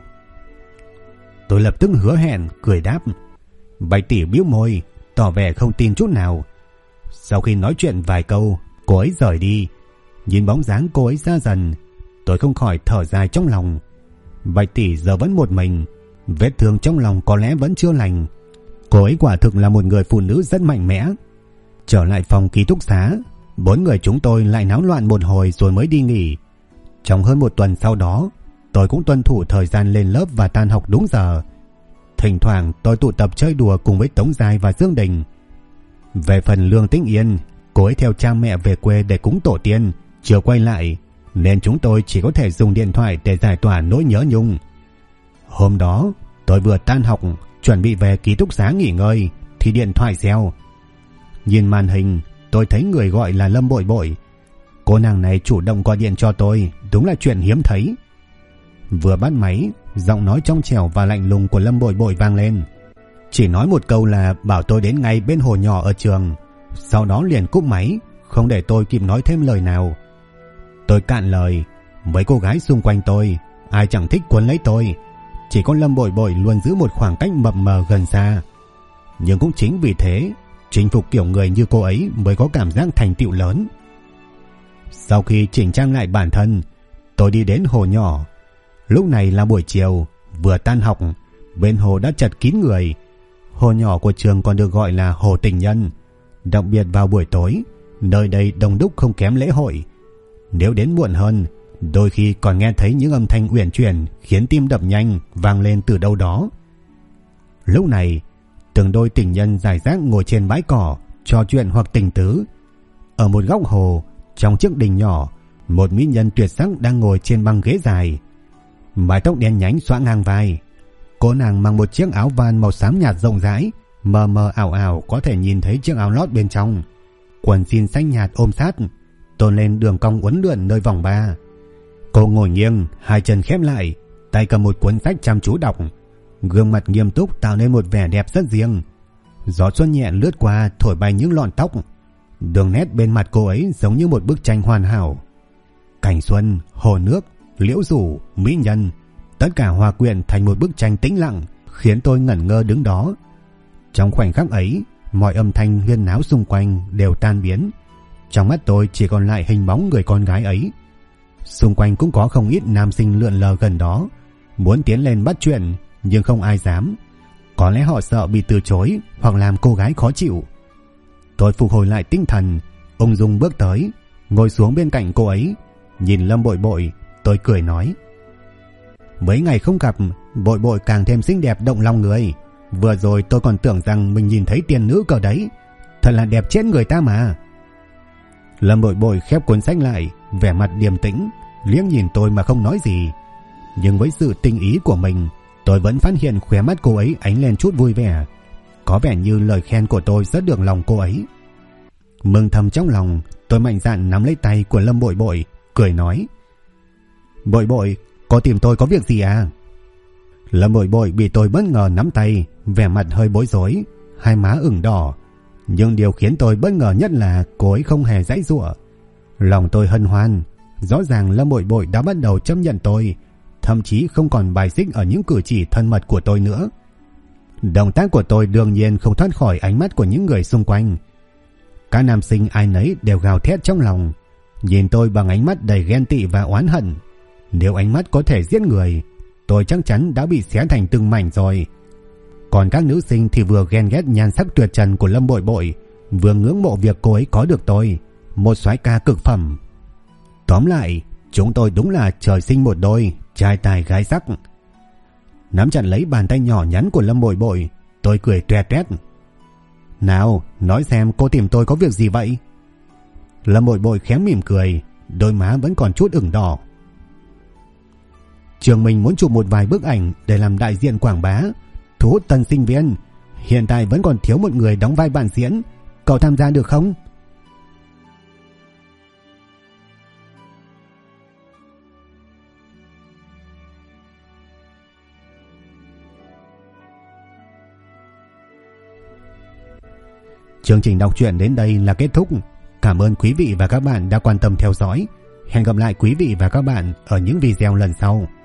Tôi lập tức hứa hẹn, cười đáp. Bạch tỷ bĩu môi, tỏ vẻ không tin chút nào. Sau khi nói chuyện vài câu, cô ấy rời đi. Nhìn bóng dáng cô ấy xa dần, tôi không khỏi thở dài trong lòng. Bạch tỷ giờ vẫn một mình, vết thương trong lòng có lẽ vẫn chưa lành. Cô ấy quả thực là một người phụ nữ rất mạnh mẽ. Trở lại phòng ký túc xá, 4 người chúng tôi lại náo loạn một hồi rồi mới đi nghỉ. Trong hơn 1 tuần sau đó, tôi cũng tuân thủ thời gian lên lớp và tan học đúng giờ. Thỉnh thoảng tôi tụ tập chơi đùa cùng với Tống Giai và Dương Đình. Về phần Lương Tĩnh Yên, cô ấy theo cha mẹ về quê để cúng tổ tiên, chưa quay lại, nên chúng tôi chỉ có thể dùng điện thoại để giải tỏa nỗi nhớ nhung. Hôm đó, tôi vừa tan học, chuẩn bị về ký túc xá nghỉ ngơi, thì điện thoại reo. Nhìn màn hình, tôi thấy người gọi là Lâm Bội Bội. Cô nàng này chủ động gọi điện cho tôi, đúng là chuyện hiếm thấy. Vừa bắt máy, giọng nói trong trẻo và lạnh lùng của Lâm Bội Bội vang lên. Chỉ nói một câu là bảo tôi đến ngay bên hồ nhỏ ở trường. Sau đó liền cúp máy, không để tôi kịp nói thêm lời nào. Tôi cạn lời, mấy cô gái xung quanh tôi, ai chẳng thích quấn lấy tôi. Chỉ có Lâm Bội Bội luôn giữ một khoảng cách mập mờ gần xa. Nhưng cũng chính vì thế, chinh phục kiểu người như cô ấy mới có cảm giác thành tựu lớn. Sau khi chỉnh trang lại bản thân, tôi đi đến hồ nhỏ. Lúc này là buổi chiều, vừa tan học, bên hồ đã chật kín người. Hồ nhỏ của trường còn được gọi là hồ tình nhân. Đặc biệt vào buổi tối, nơi đây đông đúc không kém lễ hội. Nếu đến muộn hơn, đôi khi còn nghe thấy những âm thanh uyển chuyển khiến tim đập nhanh vang lên từ đâu đó. Lúc này, từng đôi tình nhân rải rác ngồi trên bãi cỏ trò chuyện hoặc tình tứ. Ở một góc hồ, trong chiếc đình nhỏ, một mỹ nhân tuyệt sắc đang ngồi trên băng ghế dài. Mái tóc đen nhánh xõa ngang vai. Cô nàng mặc một chiếc áo van màu xám nhạt rộng rãi, mờ mờ ảo ảo có thể nhìn thấy chiếc áo lót bên trong. Quần jean xanh nhạt ôm sát, tôn lên đường cong uốn lượn nơi vòng ba. Cô ngồi nghiêng, hai chân khép lại, tay cầm một cuốn sách chăm chú đọc. Gương mặt nghiêm túc tạo nên một vẻ đẹp rất riêng. Gió xuân nhẹ lướt qua thổi bay những lọn tóc. Đường nét bên mặt cô ấy giống như một bức tranh hoàn hảo. Cảnh xuân, hồ nước, liễu rủ, mỹ nhân, tất cả hòa quyện thành một bức tranh tĩnh lặng, khiến tôi ngẩn ngơ đứng đó. Trong khoảnh khắc ấy, mọi âm thanh huyên náo xung quanh đều tan biến. Trong mắt tôi chỉ còn lại hình bóng người con gái ấy. Xung quanh cũng có không ít nam sinh lượn lờ gần đó, muốn tiến lên bắt chuyện, nhưng không ai dám. Có lẽ họ sợ bị từ chối hoặc làm cô gái khó chịu. Tôi phục hồi lại tinh thần, ung dung bước tới, ngồi xuống bên cạnh cô ấy. Nhìn Lâm Bội Bội, tôi cười nói: Mấy ngày không gặp, Bội Bội càng thêm xinh đẹp động lòng người. Vừa rồi tôi còn tưởng rằng mình nhìn thấy tiên nữ cơ đấy, thật là đẹp chết người ta mà. Lâm Bội Bội khép cuốn sách lại, vẻ mặt điềm tĩnh, liếc nhìn tôi mà không nói gì. Nhưng với sự tinh ý của mình, tôi vẫn phát hiện khóe mắt cô ấy ánh lên chút vui vẻ. Có vẻ như lời khen của tôi rất được lòng cô ấy. Mừng thầm trong lòng, tôi mạnh dạn nắm lấy tay của Lâm Bội Bội, cười nói: Bội Bội, có tìm tôi có việc gì à? Lâm Bội Bội bị tôi bất ngờ nắm tay, vẻ mặt hơi bối rối, hai má ửng đỏ. Nhưng điều khiến tôi bất ngờ nhất là cô ấy không hề giãy giụa. Lòng tôi hân hoan, rõ ràng Lâm Bội Bội đã bắt đầu chấp nhận tôi, thậm chí không còn bài xích ở những cử chỉ thân mật của tôi nữa. Động tác của tôi đương nhiên không thoát khỏi ánh mắt của những người xung quanh. Các nam sinh ai nấy đều gào thét trong lòng, nhìn tôi bằng ánh mắt đầy ghen tị và oán hận. Nếu ánh mắt có thể giết người, tôi chắc chắn đã bị xé thành từng mảnh rồi. Còn các nữ sinh thì vừa ghen ghét nhan sắc tuyệt trần của Lâm Bội Bội, vừa ngưỡng mộ việc cô ấy có được tôi, một soái ca cực phẩm. Tóm lại, chúng tôi đúng là trời sinh một đôi, trai tài gái sắc. Nắm chặt lấy bàn tay nhỏ nhắn của Lâm Bội Bội, tôi cười toe toét: Nào, nói xem cô tìm tôi có việc gì vậy? Lâm Bội Bội khẽ mỉm cười, đôi má vẫn còn chút ửng đỏ. Trường mình muốn chụp một vài bức ảnh để làm đại diện quảng bá, thu hút tân sinh viên. Hiện tại vẫn còn thiếu một người đóng vai bạn diễn, cậu tham gia được không? Chương trình đọc truyện đến đây là kết thúc. Cảm ơn quý vị và các bạn đã quan tâm theo dõi. Hẹn gặp lại quý vị và các bạn ở những video lần sau.